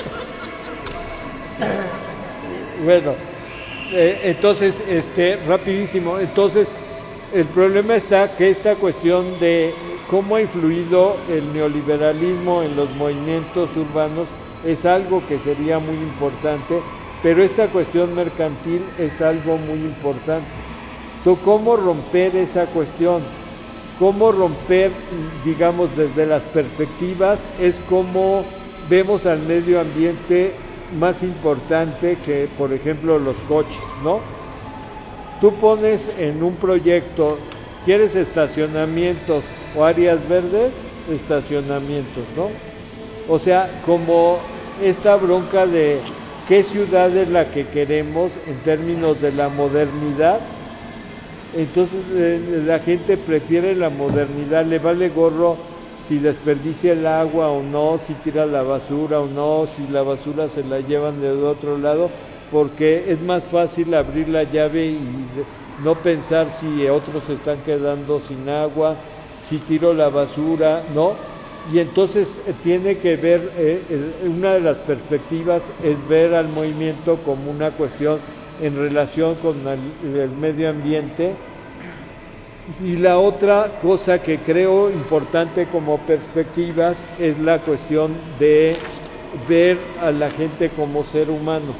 Bueno, eh, entonces, este, rapidísimo, entonces, el problema está que esta cuestión de cómo ha influido el neoliberalismo en los movimientos urbanos es algo que sería muy importante, pero esta cuestión mercantil es algo muy importante. Entonces, ¿cómo romper esa cuestión? ¿Cómo romper, digamos, desde las perspectivas? Es como vemos al medio ambiente más importante que, por ejemplo, los coches, ¿no? Tú pones en un proyecto, ¿quieres estacionamientos o áreas verdes? Estacionamientos, ¿no? O sea, como esta bronca de qué ciudad es la que queremos en términos de la modernidad. Entonces eh, la gente prefiere la modernidad, le vale gorro si desperdicia el agua o no, si tira la basura o no, si la basura se la llevan de otro lado, porque es más fácil abrir la llave y no pensar si otros se están quedando sin agua, si tiro la basura, ¿no? Y entonces eh, tiene que ver, eh, el, una de las perspectivas es ver al movimiento como una cuestión en relación con el, el medio ambiente. Y la otra cosa que creo importante como perspectivas es la cuestión de ver a la gente como ser humano.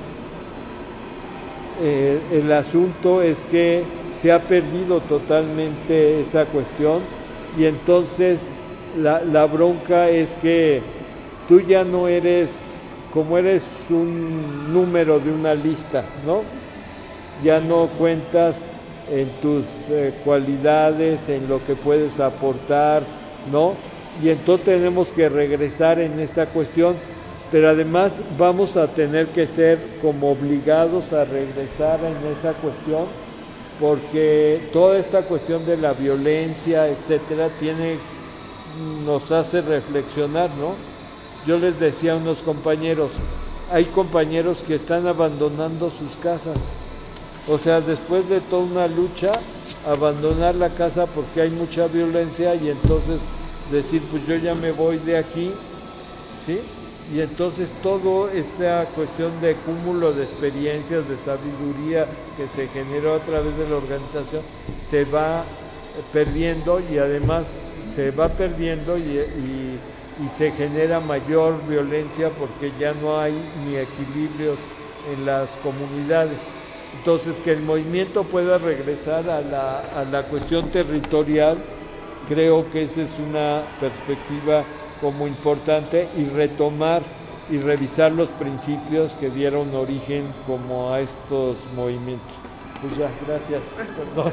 Eh, el asunto es que se ha perdido totalmente esa cuestión, y entonces la, la bronca es que tú ya no eres como eres un número de una lista, ¿no? Ya no cuentas en tus eh, cualidades, en lo que puedes aportar, ¿no? Y entonces tenemos que regresar en esta cuestión, pero además vamos a tener que ser como obligados a regresar en esa cuestión, porque toda esta cuestión de la violencia, etcétera, tiene, nos hace reflexionar, ¿no? Yo les decía a unos compañeros, hay compañeros que están abandonando sus casas, o sea, después de toda una lucha, abandonar la casa porque hay mucha violencia y entonces decir, pues yo ya me voy de aquí, ¿sí? Y entonces toda esa cuestión de cúmulo de experiencias, de sabiduría que se generó a través de la organización, se va perdiendo y además se va perdiendo y, y, y se genera mayor violencia porque ya no hay ni equilibrios en las comunidades. Entonces, que el movimiento pueda regresar a la, a la cuestión territorial, creo que esa es una perspectiva como importante, y retomar y revisar los principios que dieron origen como a estos movimientos. Pues ya, gracias, perdón.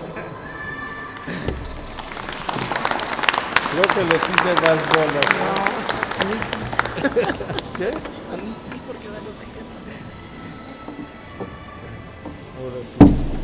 Creo que les hice más bolas, ¿no? No, a mí sí. ¿Qué? A mí sí, porque va no sé qué. Ahora sí.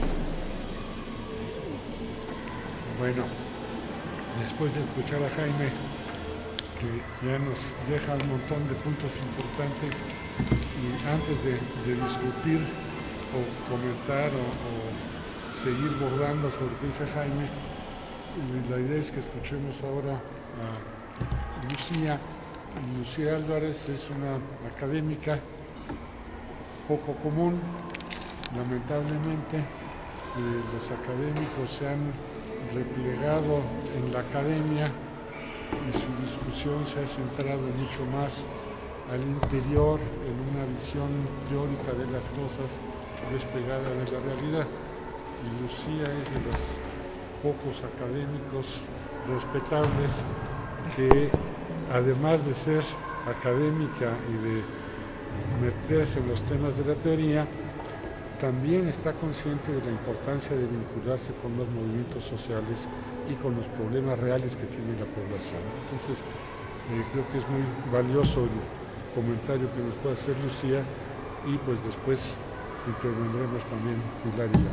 Bueno, después de escuchar a Jaime, que ya nos deja un montón de puntos importantes, y antes de, de discutir o comentar o, o seguir bordando sobre lo que dice Jaime, la idea es que escuchemos ahora a Lucía. Lucía Álvarez es una académica poco común. Lamentablemente, eh, los académicos se han replegado en la academia y su discusión se ha centrado mucho más al interior, en una visión teórica de las cosas despegada de la realidad. Y Lucía es de los pocos académicos respetables que, además de ser académica y de meterse en los temas de la teoría, también está consciente de la importancia de vincularse con los movimientos sociales y con los problemas reales que tiene la población. Entonces, eh, creo que es muy valioso el comentario que nos puede hacer Lucía, y pues después intervendremos también Pilar y yo.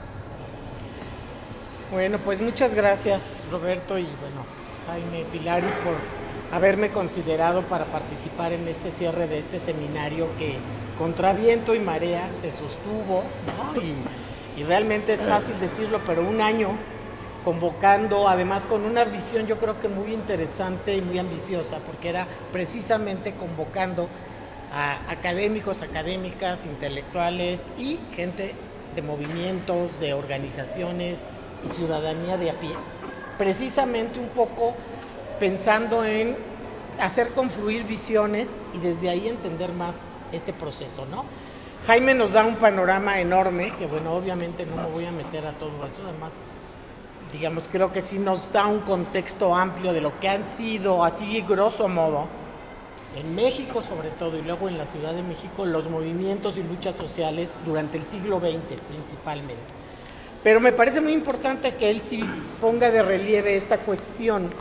Bueno, pues muchas gracias, Roberto, y bueno, Jaime, Pilar, y por haberme considerado para participar en este cierre de este seminario que contra viento y marea se sostuvo, ¿no? Y, y realmente es fácil decirlo, pero un año convocando, además con una visión yo creo que muy interesante y muy ambiciosa, porque era precisamente convocando a académicos, académicas, intelectuales y gente de movimientos, de organizaciones y ciudadanía de a pie, precisamente un poco pensando en hacer confluir visiones y desde ahí entender más este proceso, ¿no? Jaime nos da un panorama enorme, que bueno, obviamente no me voy a meter a todo eso, además, digamos, creo que sí nos da un contexto amplio de lo que han sido, así grosso modo, en México sobre todo, y luego en la Ciudad de México, los movimientos y luchas sociales durante el siglo veinte principalmente. Pero me parece muy importante que él sí ponga de relieve esta cuestión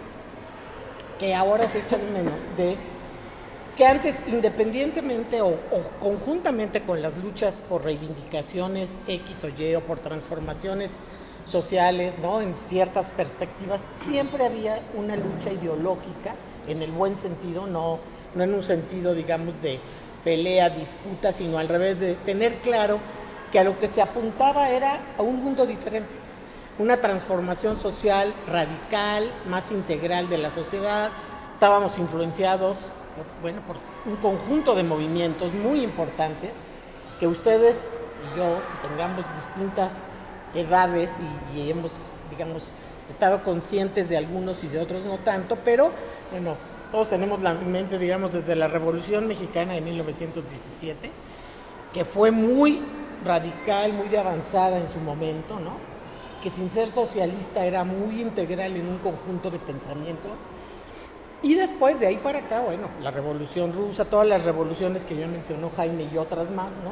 que ahora se echa de menos, de que antes, independientemente o, o conjuntamente con las luchas por reivindicaciones X o Y o por transformaciones sociales, ¿no?, en ciertas perspectivas, siempre había una lucha ideológica, en el buen sentido, no, no en un sentido, digamos, de pelea, disputa, sino al revés, de tener claro que a lo que se apuntaba era a un mundo diferente, una transformación social radical, más integral de la sociedad. Estábamos influenciados por, bueno, por un conjunto de movimientos muy importantes, que ustedes y yo tengamos distintas edades y, y hemos, digamos, estado conscientes de algunos y de otros no tanto, pero bueno, todos tenemos la mente, digamos, desde la Revolución Mexicana de mil novecientos diecisiete, que fue muy radical, muy de avanzada en su momento, ¿no?, que sin ser socialista era muy integral en un conjunto de pensamiento, Y después, de ahí para acá, bueno, la Revolución Rusa, todas las revoluciones que ya mencionó Jaime y otras más, ¿no?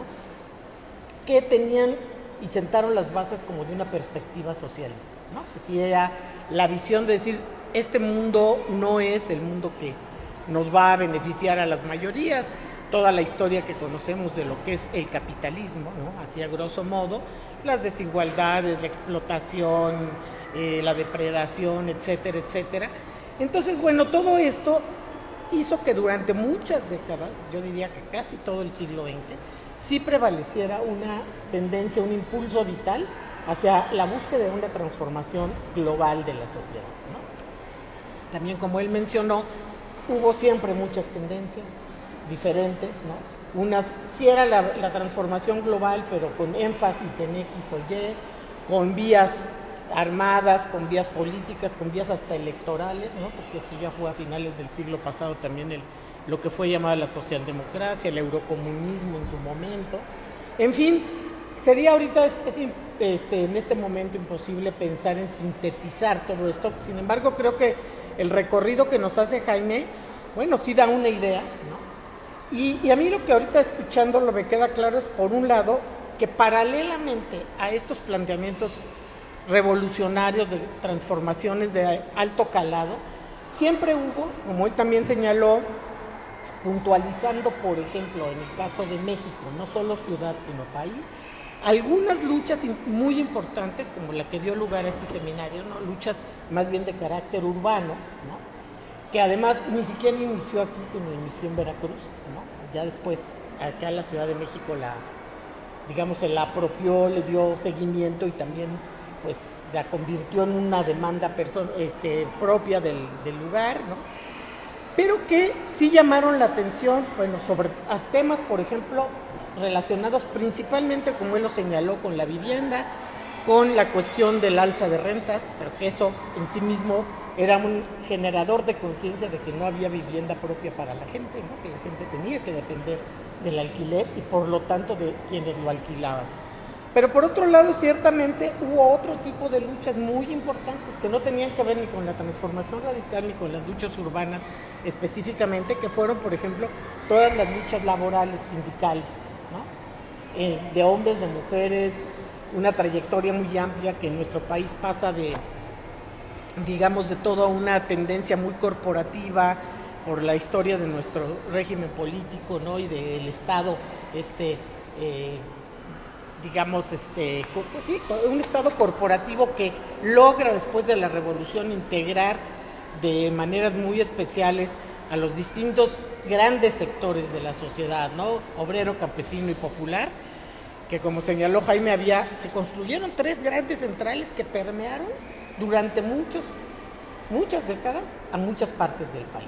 Que tenían y sentaron las bases como de una perspectiva socialista, ¿no? Que sí era la visión de decir, este mundo no es el mundo que nos va a beneficiar a las mayorías, toda la historia que conocemos de lo que es el capitalismo, ¿no? Así a grosso modo, las desigualdades, la explotación, eh, la depredación, etcétera, etcétera. Entonces, bueno, todo esto hizo que durante muchas décadas, yo diría que casi todo el siglo veinte, sí prevaleciera una tendencia, un impulso vital hacia la búsqueda de una transformación global de la sociedad, ¿no? También, como él mencionó, hubo siempre muchas tendencias diferentes, ¿no? Unas, sí era la, la transformación global, pero con énfasis en X o Y, con vías armadas, con vías políticas, con vías hasta electorales, ¿no? Porque esto ya fue a finales del siglo pasado también el, lo que fue llamada la socialdemocracia, el eurocomunismo en su momento. En fin, sería ahorita es, es, este, en este momento imposible pensar en sintetizar todo esto. Sin embargo, creo que el recorrido que nos hace Jaime, bueno, sí da una idea, ¿no? Y, y a mí lo que ahorita escuchándolo me queda claro es, por un lado, que paralelamente a estos planteamientos revolucionarios de transformaciones de alto calado, siempre hubo, como él también señaló, puntualizando, por ejemplo, en el caso de México, no solo ciudad, sino país, algunas luchas muy importantes, como la que dio lugar a este seminario, ¿no? Luchas más bien de carácter urbano, ¿no? Que además ni siquiera inició aquí, sino inició en Veracruz, ¿no? Ya después, acá en la Ciudad de México, la, digamos, se la apropió, le dio seguimiento y también, pues, la convirtió en una demanda perso- este, propia del, del lugar, ¿no? Pero que sí llamaron la atención, bueno, sobre a temas, por ejemplo, relacionados principalmente, como él lo señaló, con la vivienda, con la cuestión del alza de rentas, pero que eso en sí mismo era un generador de conciencia de que no había vivienda propia para la gente, ¿no? Que la gente tenía que depender del alquiler y por lo tanto de quienes lo alquilaban. Pero por otro lado, ciertamente hubo otro tipo de luchas muy importantes que no tenían que ver ni con la transformación radical ni con las luchas urbanas específicamente, que fueron, por ejemplo, todas las luchas laborales, sindicales, ¿no? Eh, de hombres, de mujeres, una trayectoria muy amplia que en nuestro país pasa de, digamos, de toda una tendencia muy corporativa por la historia de nuestro régimen político, ¿no? Y del Estado, este... Eh, digamos, este, pues sí, un Estado corporativo que logra después de la Revolución integrar de maneras muy especiales a los distintos grandes sectores de la sociedad, ¿no? Obrero, campesino y popular, que como señaló Jaime, había, se construyeron tres grandes centrales que permearon durante muchos, muchas décadas a muchas partes del país.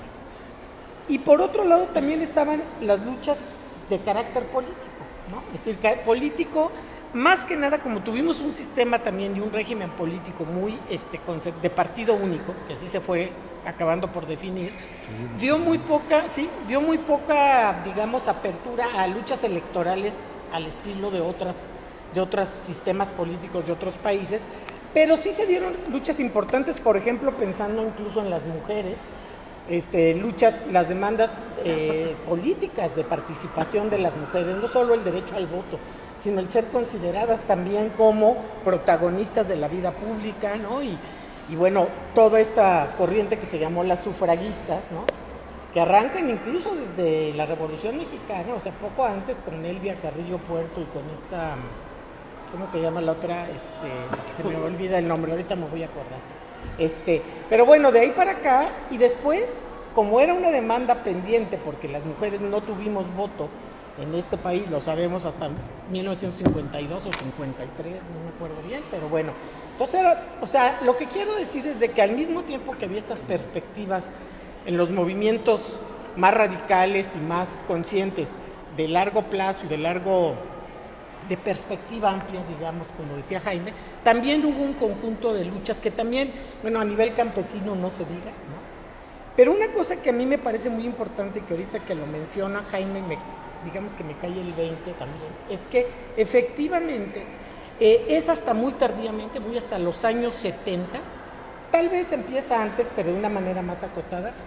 Y por otro lado también estaban las luchas de carácter político, ¿no? Es decir, que político, más que nada, como tuvimos un sistema también y un régimen político muy este, de partido único, que así se fue acabando por definir, sí, dio muy poca, sí, dio muy poca, digamos, apertura a luchas electorales al estilo de otras, de otros sistemas políticos de otros países, pero sí se dieron luchas importantes, por ejemplo, pensando incluso en las mujeres. Este, luchas, las demandas eh, políticas de participación de las mujeres, no solo el derecho al voto, sino el ser consideradas también como protagonistas de la vida pública, ¿no? Y, y bueno, toda esta corriente que se llamó las sufragistas, ¿no? Que arrancan incluso desde la Revolución Mexicana, o sea, poco antes con Elvia Carrillo Puerto y con esta, ¿cómo se llama la otra? Este, se me olvida el nombre, ahorita me voy a acordar. Este, pero bueno, de ahí para acá, y después, como era una demanda pendiente, porque las mujeres no tuvimos voto en este país, lo sabemos hasta mil novecientos cincuenta y dos o cincuenta y tres, no me acuerdo bien, pero bueno, entonces era, o sea, lo que quiero decir es de que al mismo tiempo que había estas perspectivas en los movimientos más radicales y más conscientes de largo plazo y de largo de perspectiva amplia, digamos, como decía Jaime, también hubo un conjunto de luchas que también, bueno, a nivel campesino no se diga, ¿no? Pero una cosa que a mí me parece muy importante, que ahorita que lo menciona Jaime, me, digamos que me cae el veinte también, es que efectivamente eh, es hasta muy tardíamente, muy hasta los años setenta, tal vez empieza antes, pero de una manera más acotada,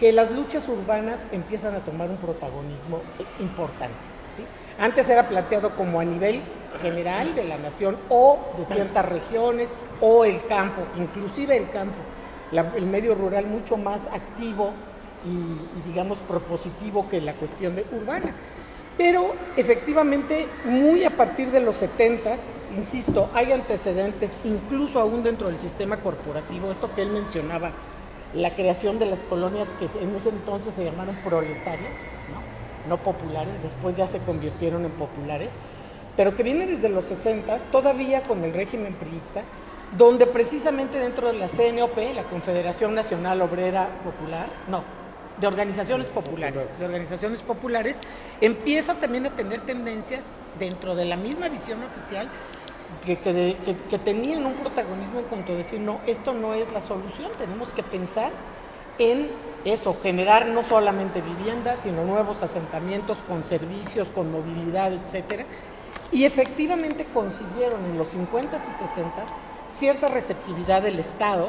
que las luchas urbanas empiezan a tomar un protagonismo importante, ¿sí? Antes era planteado como a nivel general de la nación o de ciertas regiones o el campo, inclusive el campo, la, el medio rural mucho más activo y, y digamos propositivo que la cuestión de urbana. Pero efectivamente, muy a partir de los setentas, insisto, hay antecedentes, incluso aún dentro del sistema corporativo, esto que él mencionaba, la creación de las colonias que en ese entonces se llamaron proletarias, ¿no? No populares, después ya se convirtieron en populares, pero que viene desde los sesentas, todavía con el régimen priista, donde precisamente dentro de la C N O P, la Confederación Nacional Obrera Popular, no, de organizaciones populares, de organizaciones populares, empieza también a tener tendencias dentro de la misma visión oficial que, que, que, que tenían un protagonismo en cuanto a decir, no, esto no es la solución, tenemos que pensar en eso, generar no solamente vivienda, sino nuevos asentamientos con servicios, con movilidad, etcétera. Y efectivamente consiguieron en los cincuentas y sesentas cierta receptividad del Estado,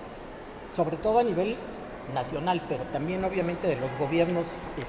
sobre todo a nivel nacional, pero también obviamente de los gobiernos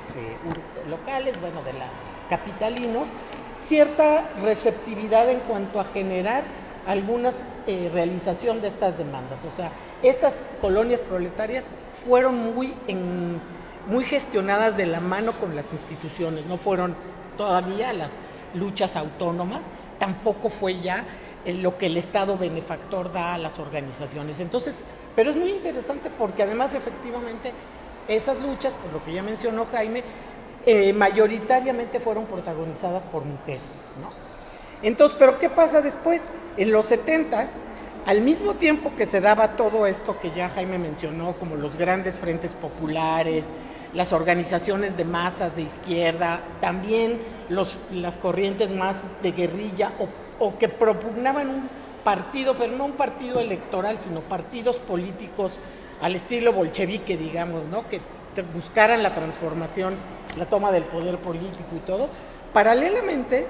este, locales, bueno, de la capitalinos, cierta receptividad en cuanto a generar algunas eh, realización de estas demandas. O sea, estas colonias proletarias fueron muy, en, muy gestionadas de la mano con las instituciones, no fueron todavía las luchas autónomas, tampoco fue ya eh, lo que el Estado benefactor da a las organizaciones. Entonces, pero es muy interesante porque además efectivamente esas luchas, por lo que ya mencionó Jaime, eh, mayoritariamente fueron protagonizadas por mujeres, ¿no? Entonces, ¿pero qué pasa después? En los setentas, al mismo tiempo que se daba todo esto que ya Jaime mencionó, como los grandes frentes populares, las organizaciones de masas de izquierda, también los, las corrientes más de guerrilla o, o que propugnaban un partido, pero no un partido electoral, sino partidos políticos al estilo bolchevique, digamos, ¿no? Que buscaran la transformación, la toma del poder político y todo. Paralelamente,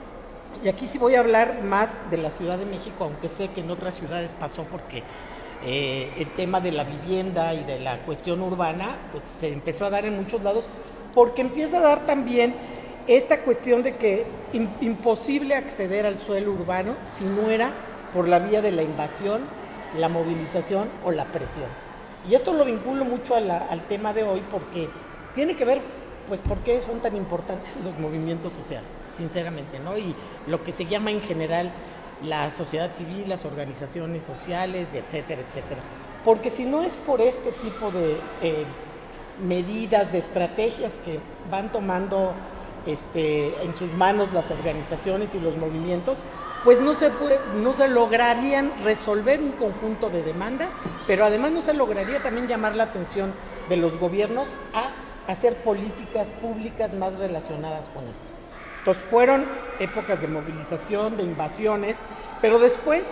y aquí sí voy a hablar más de la Ciudad de México, aunque sé que en otras ciudades pasó porque eh, el tema de la vivienda y de la cuestión urbana, pues se empezó a dar en muchos lados, porque empieza a dar también esta cuestión de que in, imposible acceder al suelo urbano si no era por la vía de la invasión, la movilización o la presión. Y esto lo vinculo mucho a la, al tema de hoy porque tiene que ver, pues, por qué son tan importantes los movimientos sociales, sinceramente, ¿no? Y lo que se llama en general la sociedad civil, las organizaciones sociales, etcétera, etcétera. Porque si no es por este tipo de eh, medidas, de estrategias que van tomando este, en sus manos las organizaciones y los movimientos, pues no se, puede, no se lograrían resolver un conjunto de demandas, pero además no se lograría también llamar la atención de los gobiernos a hacer políticas públicas más relacionadas con esto. Entonces fueron épocas de movilización, de invasiones, pero después,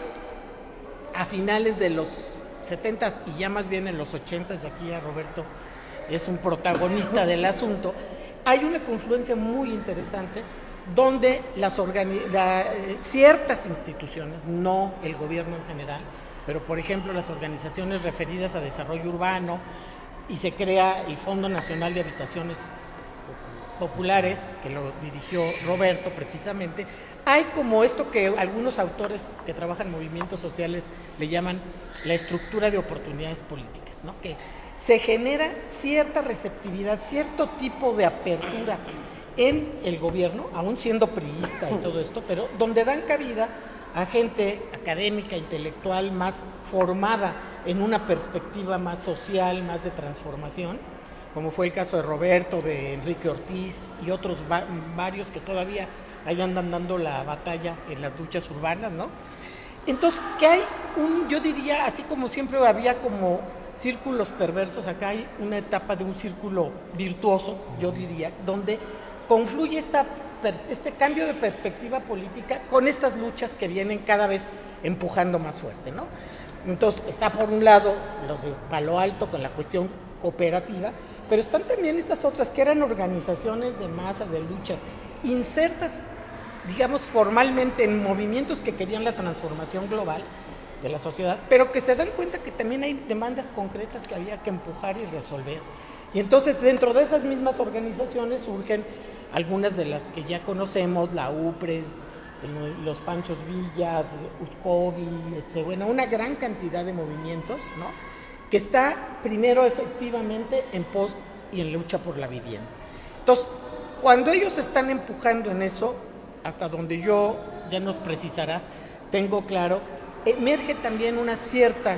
a finales de los setentas y ya más bien en los ochentas, y aquí ya Roberto es un protagonista del asunto, hay una confluencia muy interesante donde las organi- la, eh, ciertas instituciones, no el gobierno en general, pero por ejemplo las organizaciones referidas a desarrollo urbano, y se crea el Fondo Nacional de Habitaciones Populares, que lo dirigió Roberto precisamente. Hay como esto que algunos autores que trabajan en movimientos sociales le llaman la estructura de oportunidades políticas, ¿no? Que se genera cierta receptividad, cierto tipo de apertura en el gobierno, aún siendo priista y todo esto, pero donde dan cabida a gente académica, intelectual, más formada en una perspectiva más social, más de transformación, como fue el caso de Roberto, de Enrique Ortiz y otros va- varios que todavía ahí andan dando la batalla en las luchas urbanas, ¿no? Entonces, que hay un, yo diría, así como siempre había como círculos perversos, acá hay una etapa de un círculo virtuoso, yo diría, donde confluye esta, este cambio de perspectiva política con estas luchas que vienen cada vez empujando más fuerte, ¿no? Entonces, está por un lado los de Palo Alto con la cuestión cooperativa, pero están también estas otras que eran organizaciones de masa, de luchas, insertas, digamos, formalmente en movimientos que querían la transformación global de la sociedad, pero que se dan cuenta que también hay demandas concretas que había que empujar y resolver. Y entonces dentro de esas mismas organizaciones surgen algunas de las que ya conocemos, la UPRES, los Panchos Villas, USPOVI, etcétera. Bueno, una gran cantidad de movimientos, ¿no?, que está primero efectivamente en pos y en lucha por la vivienda. Entonces, cuando ellos están empujando en eso, hasta donde yo, ya nos precisarás, tengo claro, emerge también una cierta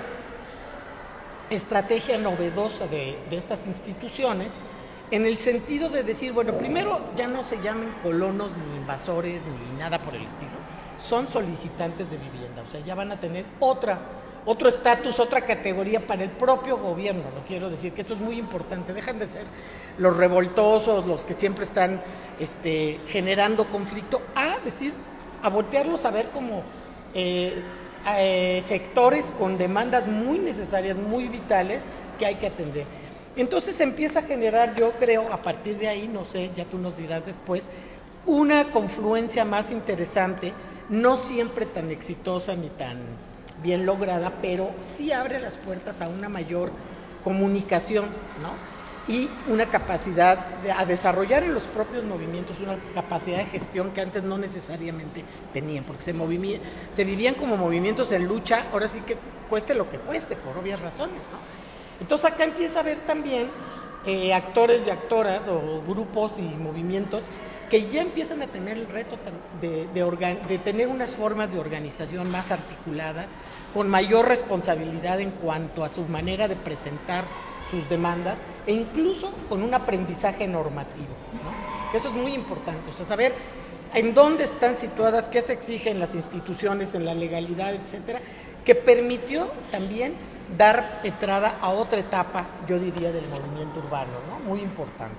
estrategia novedosa de, de estas instituciones, en el sentido de decir, bueno, primero ya no se llamen colonos ni invasores ni nada por el estilo, son solicitantes de vivienda, o sea, ya van a tener otra, otro estatus, otra categoría para el propio gobierno, lo quiero decir, que esto es muy importante, dejan de ser los revoltosos, los que siempre están este, generando conflicto, a decir, a voltearlos a ver como eh, eh, sectores con demandas muy necesarias, muy vitales, que hay que atender. Entonces empieza a generar, yo creo, a partir de ahí, no sé, ya tú nos dirás después, una confluencia más interesante, no siempre tan exitosa ni tan bien lograda, pero sí abre las puertas a una mayor comunicación, ¿no? Y una capacidad de, a desarrollar en los propios movimientos una capacidad de gestión que antes no necesariamente tenían, porque se, movimiento, se vivían como movimientos en lucha, ahora sí que cueste lo que cueste, por obvias razones, ¿no? Entonces acá empieza a haber también eh, actores y actoras o grupos y movimientos que ya empiezan a tener el reto de, de, organ, de tener unas formas de organización más articuladas, con mayor responsabilidad en cuanto a su manera de presentar sus demandas, e incluso con un aprendizaje normativo, ¿no? Que eso es muy importante, o sea, saber en dónde están situadas, qué se exige en las instituciones, en la legalidad, etcétera, que permitió también dar entrada a otra etapa, yo diría, del movimiento urbano, ¿no? Muy importante.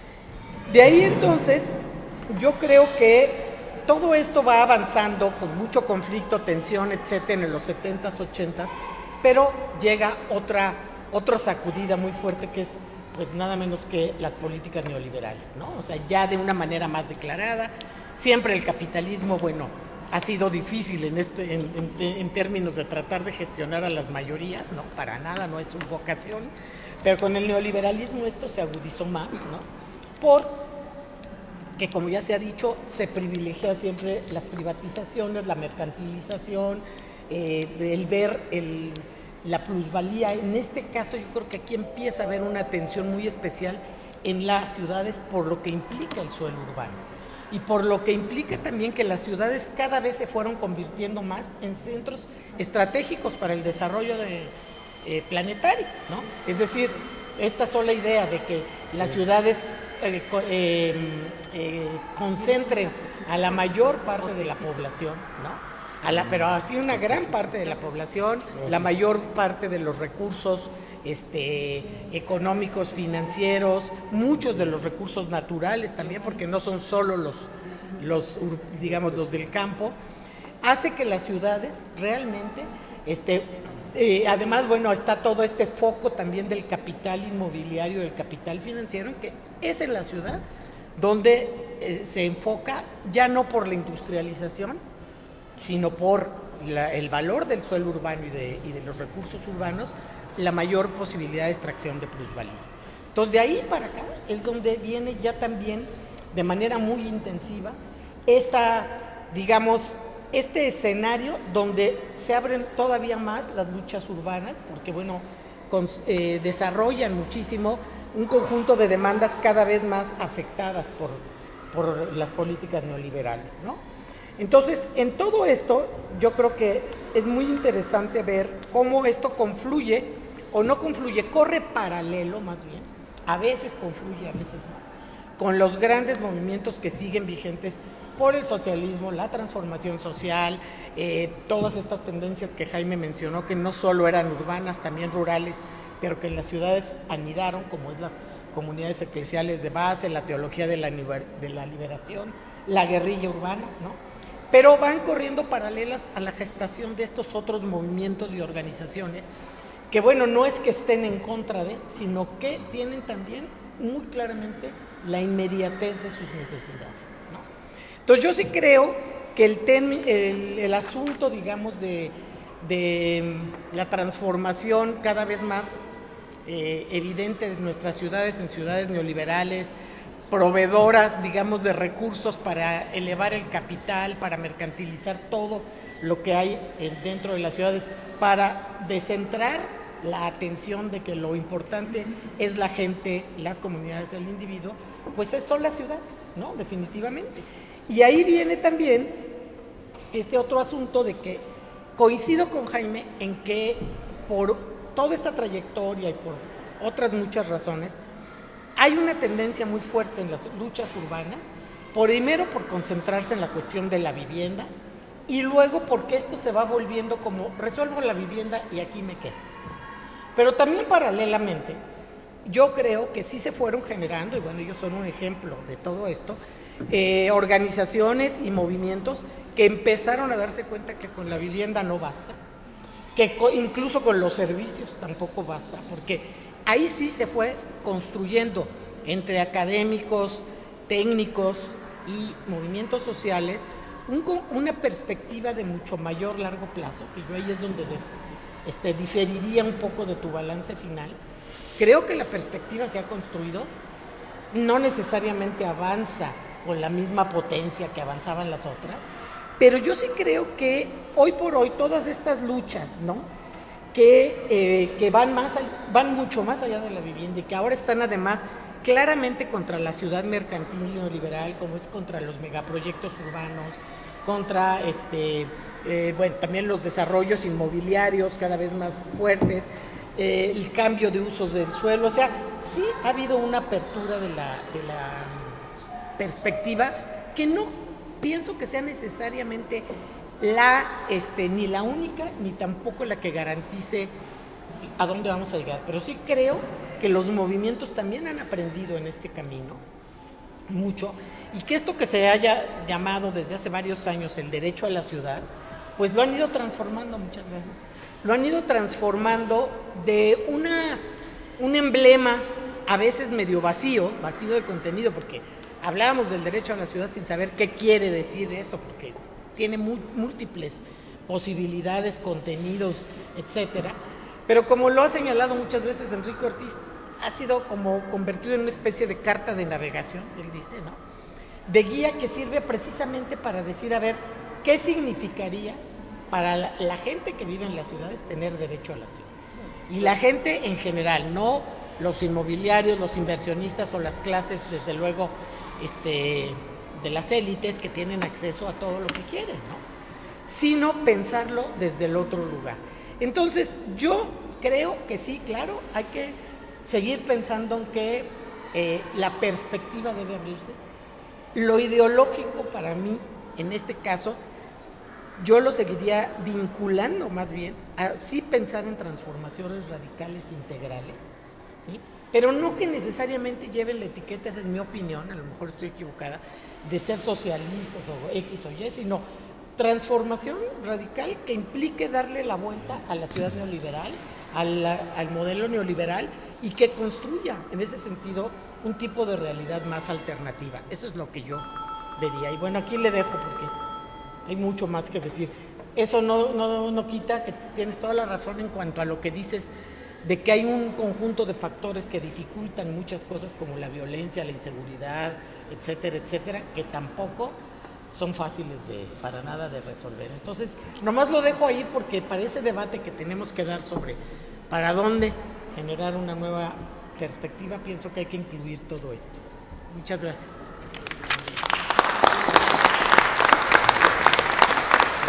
De ahí entonces, yo creo que todo esto va avanzando con mucho conflicto, tensión, etcétera, en los setentas, ochentas, pero llega otra, otra sacudida muy fuerte que es, pues nada menos que las políticas neoliberales, ¿no? O sea, ya de una manera más declarada, siempre el capitalismo, bueno, ha sido difícil en, este, en, en, en términos de tratar de gestionar a las mayorías, ¿no? Para nada, no es su vocación, pero con el neoliberalismo esto se agudizó más, ¿no? Porque, como ya se ha dicho, se privilegia siempre las privatizaciones, la mercantilización, eh, el ver el, la plusvalía. En este caso yo creo que aquí empieza a haber una atención muy especial en las ciudades por lo que implica el suelo urbano. Y por lo que implica también que las ciudades cada vez se fueron convirtiendo más en centros estratégicos para el desarrollo de, eh, planetario, ¿no? Es decir, esta sola idea de que las ciudades eh, eh, eh, concentren a la mayor parte de la población, ¿no? A la, pero así una gran parte de la población, la mayor parte de los recursos este, económicos, financieros, muchos de los recursos naturales también, porque no son solo los, los digamos, los del campo, hace que las ciudades realmente, este, eh, además, bueno, está todo este foco también del capital inmobiliario, del capital financiero, que es en la ciudad donde eh, se enfoca ya no por la industrialización, sino por la, el valor del suelo urbano y de, y de los recursos urbanos, la mayor posibilidad de extracción de plusvalía. Entonces, de ahí para acá es donde viene ya también de manera muy intensiva esta, digamos, este escenario donde se abren todavía más las luchas urbanas, porque, bueno, con, eh, desarrollan muchísimo un conjunto de demandas cada vez más afectadas por, por las políticas neoliberales, ¿no? Entonces, en todo esto, yo creo que es muy interesante ver cómo esto confluye, o no confluye, corre paralelo más bien, a veces confluye, a veces no, con los grandes movimientos que siguen vigentes por el socialismo, la transformación social, eh, todas estas tendencias que Jaime mencionó, que no solo eran urbanas, también rurales, pero que en las ciudades anidaron, como es las comunidades eclesiales de base, la teología de la, de la liberación, la guerrilla urbana, ¿no? Pero van corriendo paralelas a la gestación de estos otros movimientos y organizaciones que, bueno, no es que estén en contra de, sino que tienen también muy claramente la inmediatez de sus necesidades, ¿no? Entonces yo sí creo que el, tem- el, el asunto, digamos, de, de la transformación cada vez más eh, evidente de nuestras ciudades en ciudades neoliberales, proveedoras, digamos, de recursos para elevar el capital, para mercantilizar todo lo que hay dentro de las ciudades, para descentrar la atención de que lo importante es la gente, las comunidades, el individuo, pues son las ciudades, ¿no? Definitivamente. Y ahí viene también este otro asunto de que coincido con Jaime en que por toda esta trayectoria y por otras muchas razones, hay una tendencia muy fuerte en las luchas urbanas, primero por concentrarse en la cuestión de la vivienda y luego porque esto se va volviendo como resuelvo la vivienda y aquí me quedo. Pero también paralelamente, yo creo que sí se fueron generando, y bueno, ellos son un ejemplo de todo esto, eh, organizaciones y movimientos que empezaron a darse cuenta que con la vivienda no basta, que co- incluso con los servicios tampoco basta, porque ahí sí se fue construyendo entre académicos, técnicos y movimientos sociales un, una perspectiva de mucho mayor largo plazo, que yo ahí es donde de, este, diferiría un poco de tu balance final. Creo que la perspectiva se ha construido, no necesariamente avanza con la misma potencia que avanzaban las otras, pero yo sí creo que hoy por hoy todas estas luchas, ¿no?, que, eh, que van, más, van mucho más allá de la vivienda y que ahora están además claramente contra la ciudad mercantil neoliberal, como es contra los megaproyectos urbanos, contra este, eh, bueno, también los desarrollos inmobiliarios cada vez más fuertes, eh, el cambio de usos del suelo, o sea, sí ha habido una apertura de la, de la perspectiva que no pienso que sea necesariamente la, este, ni la única, ni tampoco la que garantice a dónde vamos a llegar, pero sí creo que los movimientos también han aprendido en este camino mucho, y que esto que se haya llamado desde hace varios años el derecho a la ciudad, pues lo han ido transformando, muchas gracias, lo han ido transformando de una, un emblema a veces medio vacío, vacío de contenido, porque hablábamos del derecho a la ciudad sin saber qué quiere decir eso, porque tiene muy, múltiples posibilidades, contenidos, etcétera. Pero como lo ha señalado muchas veces Enrique Ortiz, ha sido como convertido en una especie de carta de navegación, él dice, ¿no?, de guía que sirve precisamente para decir, a ver, ¿qué significaría para la, la gente que vive en las ciudades tener derecho a la ciudad? Y la gente en general, no los inmobiliarios, los inversionistas o las clases, desde luego, este, de las élites que tienen acceso a todo lo que quieren, ¿no?, sino pensarlo desde el otro lugar. Entonces, yo creo que sí, claro, hay que seguir pensando en que eh, la perspectiva debe abrirse. Lo ideológico para mí, en este caso, yo lo seguiría vinculando más bien a sí pensar en transformaciones radicales integrales, ¿sí?, pero no que necesariamente lleven la etiqueta, esa es mi opinión, a lo mejor estoy equivocada, de ser socialistas o X o Y, sino transformación radical que implique darle la vuelta a la ciudad neoliberal, al, al modelo neoliberal, y que construya, en ese sentido, un tipo de realidad más alternativa. Eso es lo que yo vería. Y bueno, aquí le dejo porque hay mucho más que decir. Eso no, no, no quita que tienes toda la razón en cuanto a lo que dices, de que hay un conjunto de factores que dificultan muchas cosas como la violencia, la inseguridad, etcétera, etcétera, que tampoco son fáciles de, para nada de resolver. Entonces, nomás lo dejo ahí porque para ese debate que tenemos que dar sobre para dónde generar una nueva perspectiva, pienso que hay que incluir todo esto. Muchas gracias.